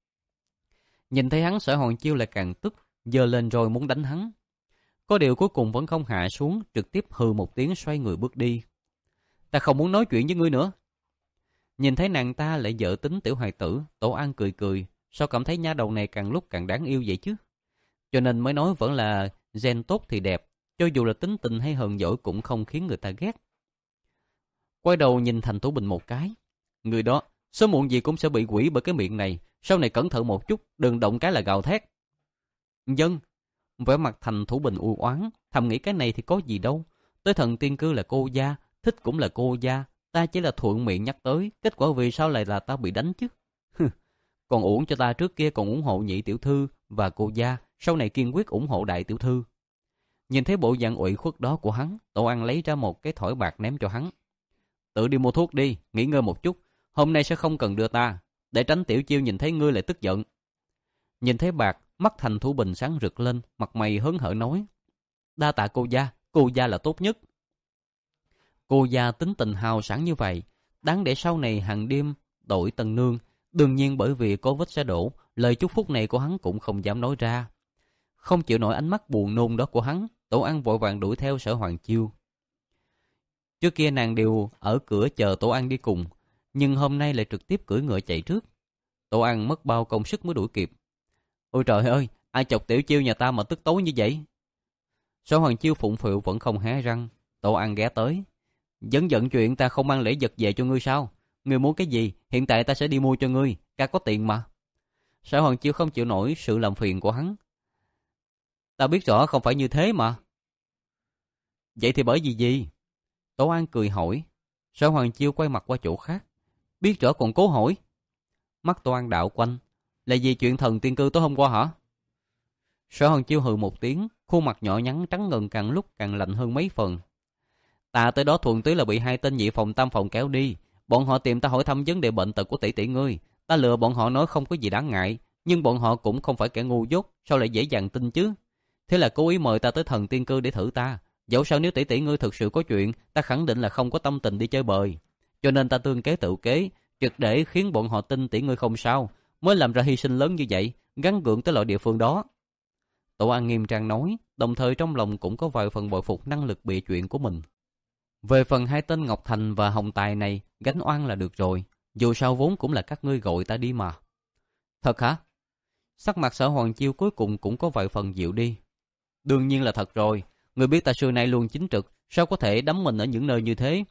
Nhìn thấy hắn, Sở Hoàng Chiêu lại càng tức, giơ lên rồi muốn đánh hắn. Có điều cuối cùng vẫn không hạ xuống, trực tiếp hừ một tiếng xoay người bước đi. Ta không muốn nói chuyện với ngươi nữa. Nhìn thấy nàng ta lại dở tính tiểu hài tử, Tổ An cười cười, sao cảm thấy nha đầu này càng lúc càng đáng yêu vậy chứ? Cho nên mới nói vẫn là gen tốt thì đẹp, cho dù là tính tình hay hờn dỗi cũng không khiến người ta ghét. Quay đầu nhìn Thành Thủ Bình một cái. Người đó, sớm muộn gì cũng sẽ bị quỷ bởi cái miệng này, sau này cẩn thận một chút, đừng động cái là gào thét. Dân, vẻ mặt Thành Thủ Bình u oán, thầm nghĩ cái này thì có gì đâu. Tới thần tiên cư là cô gia, thích cũng là cô gia, ta chỉ là thuận miệng nhắc tới, kết quả vì sao lại là ta bị đánh chứ? Còn uổng cho ta trước kia còn ủng hộ nhị tiểu thư và cô gia, sau này kiên quyết ủng hộ đại tiểu thư. Nhìn thấy bộ dạng ủy khuất đó của hắn, Tổ An lấy ra một cái thỏi bạc ném cho hắn. Tự đi mua thuốc đi, nghỉ ngơi một chút, hôm nay sẽ không cần đưa ta, để tránh tiểu chiêu nhìn thấy ngươi lại tức giận. Nhìn thấy bạc, mắt Thành Thủ Bình sáng rực lên, mặt mày hớn hở nói. Đa tạ cô gia, cô gia là tốt nhất. Cô gia tính tình hào sảng như vậy, đáng để sau này hàng đêm đổi tần nương. Đương nhiên bởi vì có vết xe đổ, lời chúc phúc này của hắn cũng không dám nói ra. Không chịu nổi ánh mắt buồn nôn đó của hắn, Tổ An vội vàng đuổi theo Sở Hoàng Chiêu. Trước kia nàng đều ở cửa chờ Tổ An đi cùng, nhưng hôm nay lại trực tiếp cưỡi ngựa chạy trước. Tổ An mất bao công sức mới đuổi kịp. Ôi trời ơi, ai chọc tiểu chiêu nhà ta mà tức tối như vậy? Sở Hoàng Chiêu phụng phịu vẫn không hé răng. Tổ An ghé tới. Dẫn giận chuyện ta không mang lễ vật về cho ngươi sao? Ngươi muốn cái gì, hiện tại ta sẽ đi mua cho ngươi, ca có tiền mà. Sở Hoàng Chiêu không chịu nổi sự làm phiền của hắn. Ta biết rõ không phải như thế mà. Vậy thì bởi vì gì? Tổ An cười hỏi. Sở Hoàng Chiêu quay mặt qua chỗ khác. Biết rõ còn cố hỏi. Mắt Tổ An đạo quanh. Là vì chuyện thần tiên cư tối hôm qua hả? Sở Hoàng Chiêu hừ một tiếng, khuôn mặt nhỏ nhắn trắng ngần càng lúc càng lạnh hơn mấy phần. Ta tới đó thuần túy là bị hai tên nhị phòng tam phòng kéo đi. Bọn họ tìm ta hỏi thăm vấn đề bệnh tật của tỷ tỷ ngươi. Ta lừa bọn họ nói không có gì đáng ngại, nhưng bọn họ cũng không phải kẻ ngu dốt, sao lại dễ dàng tin chứ? Thế là cố ý mời ta tới thần tiên cư để thử ta. Dẫu sao nếu tỷ tỷ ngươi thực sự có chuyện, ta khẳng định là không có tâm tình đi chơi bời. Cho nên ta tương kế tự kế, trực để khiến bọn họ tin tỷ ngươi không sao, mới làm ra hy sinh lớn như vậy, gắn gượng tới loại địa phương đó. Tổ An nghiêm trang nói, đồng thời trong lòng cũng có vài phần bội phục năng lực bịa chuyện của mình. Về phần hai tên Ngọc Thành và Hồng Tài này, gánh oan là được rồi, dù sao vốn cũng là các ngươi gọi ta đi mà. Thật hả? Sắc mặt Sở Hoàng Chiêu cuối cùng cũng có vài phần dịu đi. Đương nhiên là thật rồi, người biết ta xưa nay luôn chính trực, sao có thể đắm mình ở những nơi như thế?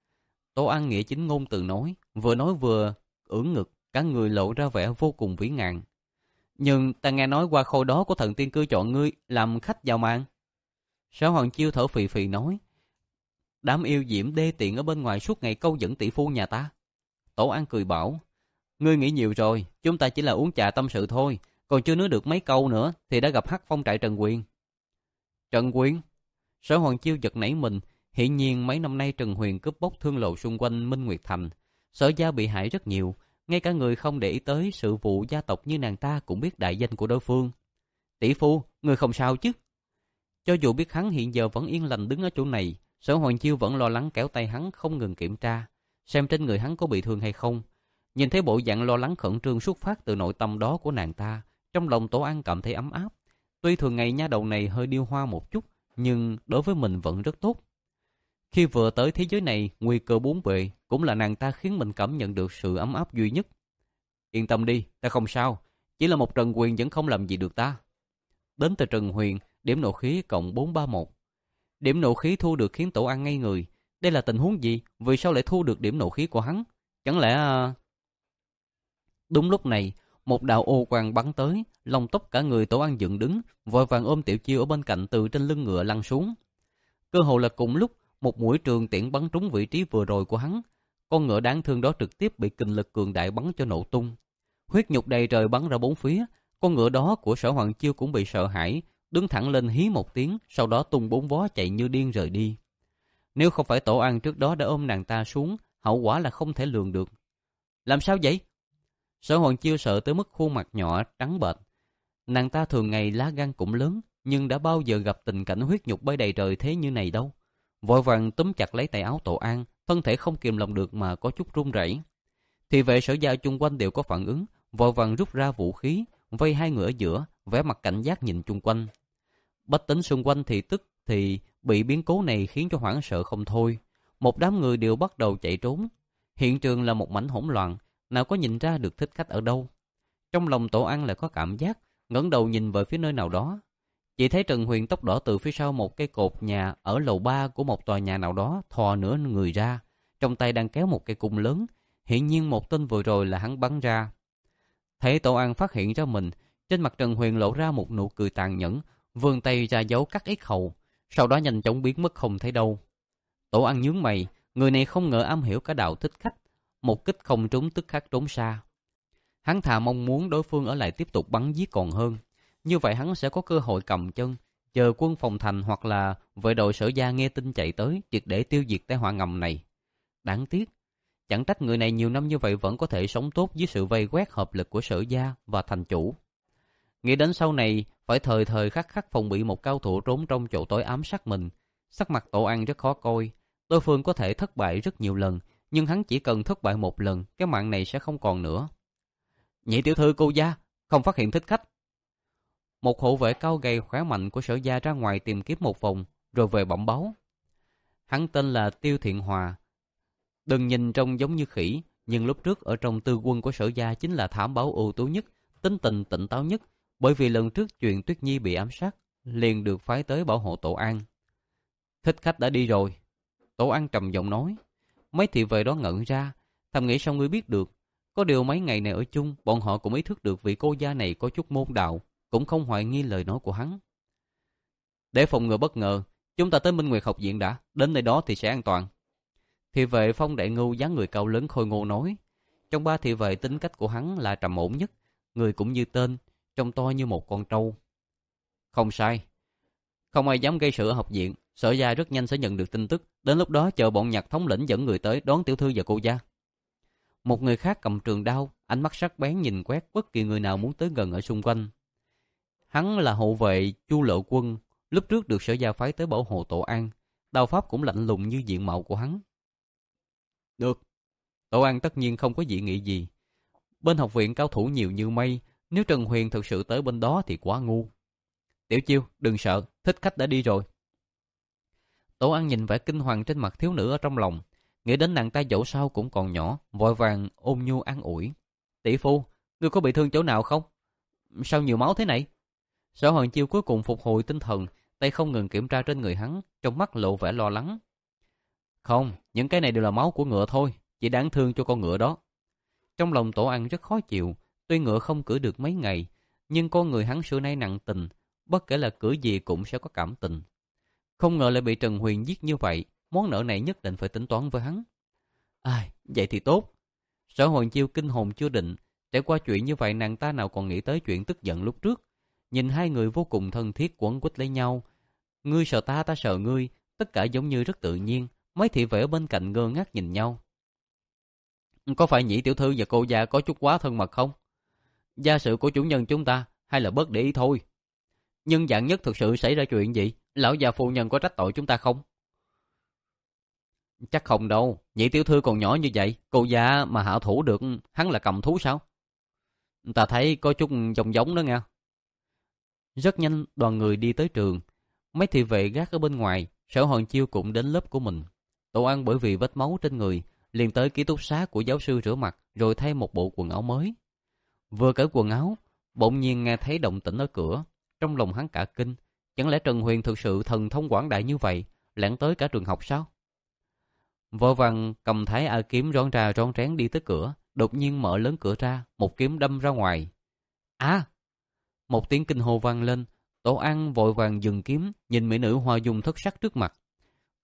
Tổ An nghĩa chính ngôn từ nói, vừa nói vừa ưỡn ngực, cả người lộ ra vẻ vô cùng vĩ ngạn. Nhưng ta nghe nói qua khôi đó của thần tiên cư chọn ngươi làm khách vào màn. Sở Hoàng Chiêu thở phì phì nói, đám yêu diễm đê tiện ở bên ngoài suốt ngày câu dẫn tỷ phu nhà ta. Tổ An cười bảo, ngươi nghĩ nhiều rồi, chúng ta chỉ là uống trà tâm sự thôi, còn chưa nói được mấy câu nữa thì đã gặp Hắc Phong trại Trần Quyền. Trần Quyền? Sở Hoàng Chiêu giật nảy mình, hiển nhiên mấy năm nay Trần Huyền cướp bóc thương lộ xung quanh Minh Nguyệt Thành, Sở gia bị hại rất nhiều, ngay cả người không để ý tới sự vụ gia tộc như nàng ta cũng biết đại danh của đối phương. Tỷ phu, người không sao chứ? Cho dù biết hắn hiện giờ vẫn yên lành đứng ở chỗ này, Sở Hoàng Chiêu vẫn lo lắng kéo tay hắn không ngừng kiểm tra, xem trên người hắn có bị thương hay không. Nhìn thấy bộ dạng lo lắng khẩn trương xuất phát từ nội tâm đó của nàng ta, trong lòng Tổ An cảm thấy ấm áp. Tuy thường ngày nha đầu này hơi điêu hoa một chút, nhưng đối với mình vẫn rất tốt. Khi vừa tới thế giới này, nguy cơ bốn bề, cũng là nàng ta khiến mình cảm nhận được sự ấm áp duy nhất. Yên tâm đi, ta không sao, chỉ là một Trần Huyền vẫn không làm gì được ta. Đến từ Trần Huyền, điểm nộ khí cộng bốn ba một. Điểm nộ khí thu được khiến Tổ An ngây người. Đây là tình huống gì? Vì sao lại thu được điểm nộ khí của hắn? Chẳng lẽ... Đúng lúc này, một đạo ô quang bắn tới, lông tóc cả người Tổ An dựng đứng, vội vàng ôm Tiểu Chiêu ở bên cạnh từ trên lưng ngựa lăn xuống. Cơ hồ là cùng lúc, một mũi trường tiễn bắn trúng vị trí vừa rồi của hắn. Con ngựa đáng thương đó trực tiếp bị kình lực cường đại bắn cho nổ tung. Huyết nhục đầy trời bắn ra bốn phía. Con ngựa đó của Sở Hoàng Chiêu cũng bị sợ hãi, đứng thẳng lên hí một tiếng, sau đó tung bốn vó chạy như điên rời đi. Nếu không phải Tổ An trước đó đã ôm nàng ta xuống, hậu quả là không thể lường được. Làm sao vậy? Sở Hoàng Chiêu sợ tới mức khuôn mặt nhỏ trắng bệch. Nàng ta thường ngày lá gan cũng lớn, nhưng đã bao giờ gặp tình cảnh huyết nhục bay đầy trời thế như này đâu. Vội vàng túm chặt lấy tay áo Tổ An, thân thể không kìm lòng được mà có chút run rẩy. Thì vệ Sở gia chung quanh đều có phản ứng, vội vàng rút ra vũ khí, vây hai người ở giữa, vẻ mặt cảnh giác nhìn chung quanh. Bách tính xung quanh thì tức thì bị biến cố này khiến cho hoảng sợ không thôi. Một đám người đều bắt đầu chạy trốn. Hiện trường là một mảnh hỗn loạn, nào có nhìn ra được thích khách ở đâu. Trong lòng Tổ An lại có cảm giác, ngẩng đầu nhìn về phía nơi nào đó. Chỉ thấy Trần Huyền tóc đỏ từ phía sau một cây cột nhà ở lầu ba của một tòa nhà nào đó thò nửa người ra, trong tay đang kéo một cây cung lớn. Hiển nhiên một tên vừa rồi là hắn bắn ra. Thấy Tổ An phát hiện ra mình, trên mặt Trần Huyền lộ ra một nụ cười tàn nhẫn, vươn tay ra giấu cắt yết hầu, sau đó nhanh chóng biến mất không thấy đâu. Tổ An nhướng mày, người này không ngờ am hiểu cả đạo thích khách, một kích không trúng tức khắc trốn xa. Hắn thà mong muốn đối phương ở lại tiếp tục bắn giết còn hơn, như vậy hắn sẽ có cơ hội cầm chân, chờ quân phòng thành hoặc là vệ đội Sở gia nghe tin chạy tới, triệt để tiêu diệt tai họa ngầm này. Đáng tiếc, chẳng trách người này nhiều năm như vậy vẫn có thể sống tốt dưới sự vây quét hợp lực của Sở gia và thành chủ. Nghĩ đến sau này phải thời thời khắc khắc phòng bị một cao thủ trốn trong chỗ tối ám sát mình, sắc mặt Tổ An rất khó coi. Đối phương có thể thất bại rất nhiều lần, nhưng hắn chỉ cần thất bại một lần, cái mạng này sẽ không còn nữa. Nhị tiểu thư cô gia, không phát hiện thích khách. Một hộ vệ cao gầy khỏe mạnh của Sở gia ra ngoài tìm kiếm một vòng, rồi về bẩm báo. Hắn tên là Tiêu Thiện Hòa. Đừng nhìn trông giống như khỉ, nhưng lúc trước ở trong tư quân của Sở gia chính là thám báo ưu tú nhất, tính tình tỉnh táo nhất, bởi vì lần trước chuyện Tuyết Nhi bị ám sát, liền được phái tới bảo hộ Tổ An. Thích khách đã đi rồi. Tổ An trầm giọng nói. Mấy thị vệ đó ngẩn ra, thầm nghĩ sao ngươi biết được. Có điều mấy ngày này ở chung, bọn họ cũng ý thức được vị cô gia này có chút môn đạo, cũng không hoài nghi lời nói của hắn. Để phòng ngừa bất ngờ, chúng ta tới Minh Nguyệt học viện đã, đến nơi đó thì sẽ an toàn. Thị vệ Phong Đại Ngưu dáng người cao lớn khôi ngô nói. Trong ba thị vệ tính cách của hắn là trầm ổn nhất, người cũng như tên, trông to như một con trâu. Không sai, không ai dám gây sự ở học viện, Sở gia rất nhanh sẽ nhận được tin tức, đến lúc đó chờ bọn Nhạc thống lĩnh dẫn người tới đón tiểu thư và cô gia. Một người khác cầm trường đao, ánh mắt sắc bén nhìn quét bất kỳ người nào muốn tới gần ở xung quanh. Hắn là hộ vệ Chu Lộ Quân, lúc trước được Sở gia phái tới bảo hộ Tổ An, đao pháp cũng lạnh lùng như diện mạo của hắn. Được, Tổ An tất nhiên không có dị nghị gì. Bên học viện cao thủ nhiều như mây, nếu Trần Huyền thực sự tới bên đó thì quá ngu. Tiểu Chiêu, đừng sợ, thích khách đã đi rồi. Tổ An nhìn vẻ kinh hoàng trên mặt thiếu nữ ở trong lòng, nghĩ đến nàng ta dẫu sao cũng còn nhỏ, vội vàng ôn nhu an ủi. Tỷ phu, ngươi có bị thương chỗ nào không? Sao nhiều máu thế này? Sở Hoàng Chiêu cuối cùng phục hồi tinh thần, tay không ngừng kiểm tra trên người hắn, trong mắt lộ vẻ lo lắng. Không, những cái này đều là máu của ngựa thôi, chỉ đáng thương cho con ngựa đó. Trong lòng Tổ An rất khó chịu, tuy ngựa không cưỡi được mấy ngày, nhưng con người hắn xưa nay nặng tình, bất kể là cưỡi gì cũng sẽ có cảm tình. Không ngờ lại bị Trần Huyền giết như vậy, món nợ này nhất định phải tính toán với hắn. Ai, vậy thì tốt. Sở Hoàng Chiêu kinh hồn chưa định, trải qua chuyện như vậy nàng ta nào còn nghĩ tới chuyện tức giận lúc trước. Nhìn hai người vô cùng thân thiết quấn quýt lấy nhau, ngươi sợ ta, ta sợ ngươi, tất cả giống như rất tự nhiên. Mấy thị vệ ở bên cạnh ngơ ngác nhìn nhau. Có phải Nhĩ tiểu thư và cô gia có chút quá thân mật không? Gia sự của chủ nhân chúng ta, hay là bớt để ý thôi? Nhưng dạng nhất thực sự xảy ra chuyện gì? Lão già phu nhân có trách tội chúng ta không? Chắc không đâu, Nhị tiểu thư còn nhỏ như vậy, cô gia mà hạ thủ được, hắn là cầm thú sao? Ta thấy có chút giống giống đó nha. Rất nhanh đoàn người đi tới trường, mấy thị vệ gác ở bên ngoài, Sở Hoàng Chiêu cũng đến lớp của mình. Tổ An bởi vì vết máu trên người, liền tới ký túc xá của giáo sư rửa mặt, rồi thay một bộ quần áo mới. Vừa cởi quần áo, bỗng nhiên nghe thấy động tĩnh ở cửa, trong lòng hắn cả kinh, chẳng lẽ Trần Huyền thực sự thần thông quảng đại như vậy, lẻn tới cả trường học sao? Vội vàng cầm thái a kiếm rón ra rón rén đi tới cửa, đột nhiên mở lớn cửa ra, một kiếm đâm ra ngoài. À! Một tiếng kinh hô vang lên, Tổ An vội vàng dừng kiếm, nhìn mỹ nữ hoa dung thất sắc trước mặt.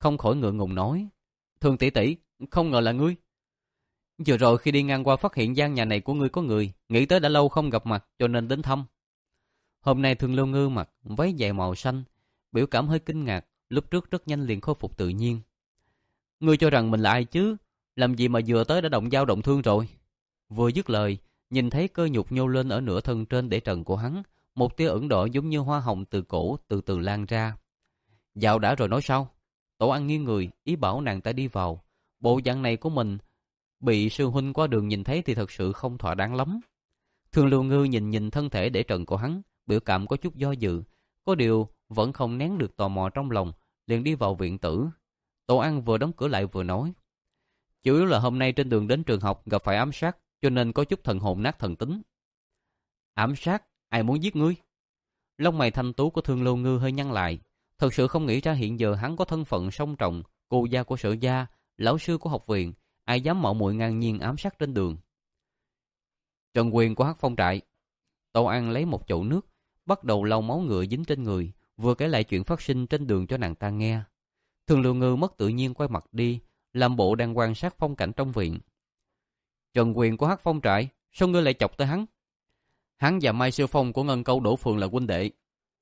không khỏi ngượng ngùng nói. Thường tỷ tỷ, không ngờ là ngươi. Vừa rồi khi đi ngang qua phát hiện gian nhà này của ngươi có người, nghĩ tới đã lâu không gặp mặt cho nên đến thăm. Hôm nay Thường Lưu Ngư mặc váy dài màu xanh, biểu cảm hơi kinh ngạc, lúc trước rất nhanh liền khôi phục tự nhiên. Ngươi cho rằng mình là ai chứ? Làm gì mà vừa tới đã động dao động thương rồi? Vừa dứt lời, nhìn thấy cơ nhục nhô lên ở nửa thân trên để trần của hắn, một tia ửng đỏ giống như hoa hồng từ cổ từ từ lan ra. Dạo đã rồi nói sao? Tổ ăn nghiêng người, ý bảo nàng ta đi vào. Bộ dạng này của mình bị sư huynh qua đường nhìn thấy thì thật sự không thỏa đáng lắm. Thường Lưu Ngư nhìn nhìn thân thể để trần của hắn, biểu cảm có chút do dự, có điều vẫn không nén được tò mò trong lòng, liền đi vào viện tử. Tổ ăn vừa đóng cửa lại vừa nói. Chủ yếu là hôm nay trên đường đến trường học gặp phải ám sát, cho nên có chút thần hồn nát thần tính. Ám sát? Ai muốn giết ngươi? Lông mày thanh tú của Thương Lưu Ngư hơi nhăn lại. Thật sự không nghĩ ra hiện giờ hắn có thân phận song trọng, cô gia của Sở gia, lão sư của học viện, ai dám mạo muội ngang nhiên ám sát trên đường. Trần Quyền của Hắc Phong trại. Tô An lấy một chậu nước, bắt đầu lau máu ngựa dính trên người, vừa kể lại chuyện phát sinh trên đường cho nàng ta nghe. Thường Lưu Ngư mất tự nhiên quay mặt đi, làm bộ đang quan sát phong cảnh trong viện. Trần Quyền của Hắc Phong trại, sao ngươi lại chọc tới hắn? Hắn và Mai Siêu Phong của Ngân Câu Đỗ Phường là huynh đệ.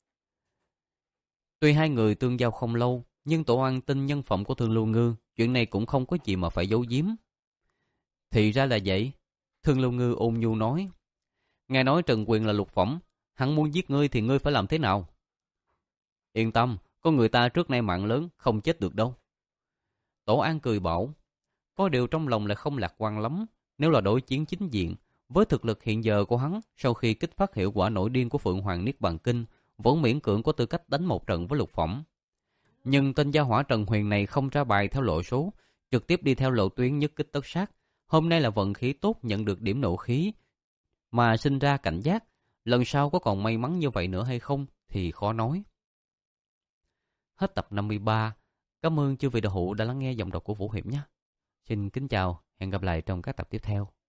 Tuy hai người tương giao không lâu, nhưng Tổ An tin nhân phẩm của Thường Lưu Ngư, chuyện này cũng không có gì mà phải giấu giếm. Thì ra là vậy. Thường Lưu Ngư ôn nhu nói. Nghe nói Trần Quyền là lục phẩm, hắn muốn giết ngươi thì ngươi phải làm thế nào? Yên tâm, có người ta trước nay mạng lớn, không chết được đâu. Tổ An cười bảo. Có điều trong lòng lại không lạc quan lắm. Nếu là đối chiến chính diện, với thực lực hiện giờ của hắn, sau khi kích phát hiệu quả nổi điên của Phượng Hoàng Niết Bàn Kinh, vẫn miễn cưỡng có tư cách đánh một trận với lục phẩm. Nhưng tên gia hỏa Trần Huyền này không ra bài theo lộ số, trực tiếp đi theo lộ tuyến nhất kích tất sát. Hôm nay là vận khí tốt nhận được điểm nộ khí, mà sinh ra cảnh giác. Lần sau có còn may mắn như vậy nữa hay không thì khó nói. Hết tập năm mươi ba. Cảm ơn chư vị đạo hữu đã lắng nghe giọng đọc của Vũ Hiệp nhé. Xin kính chào, hẹn gặp lại trong các tập tiếp theo.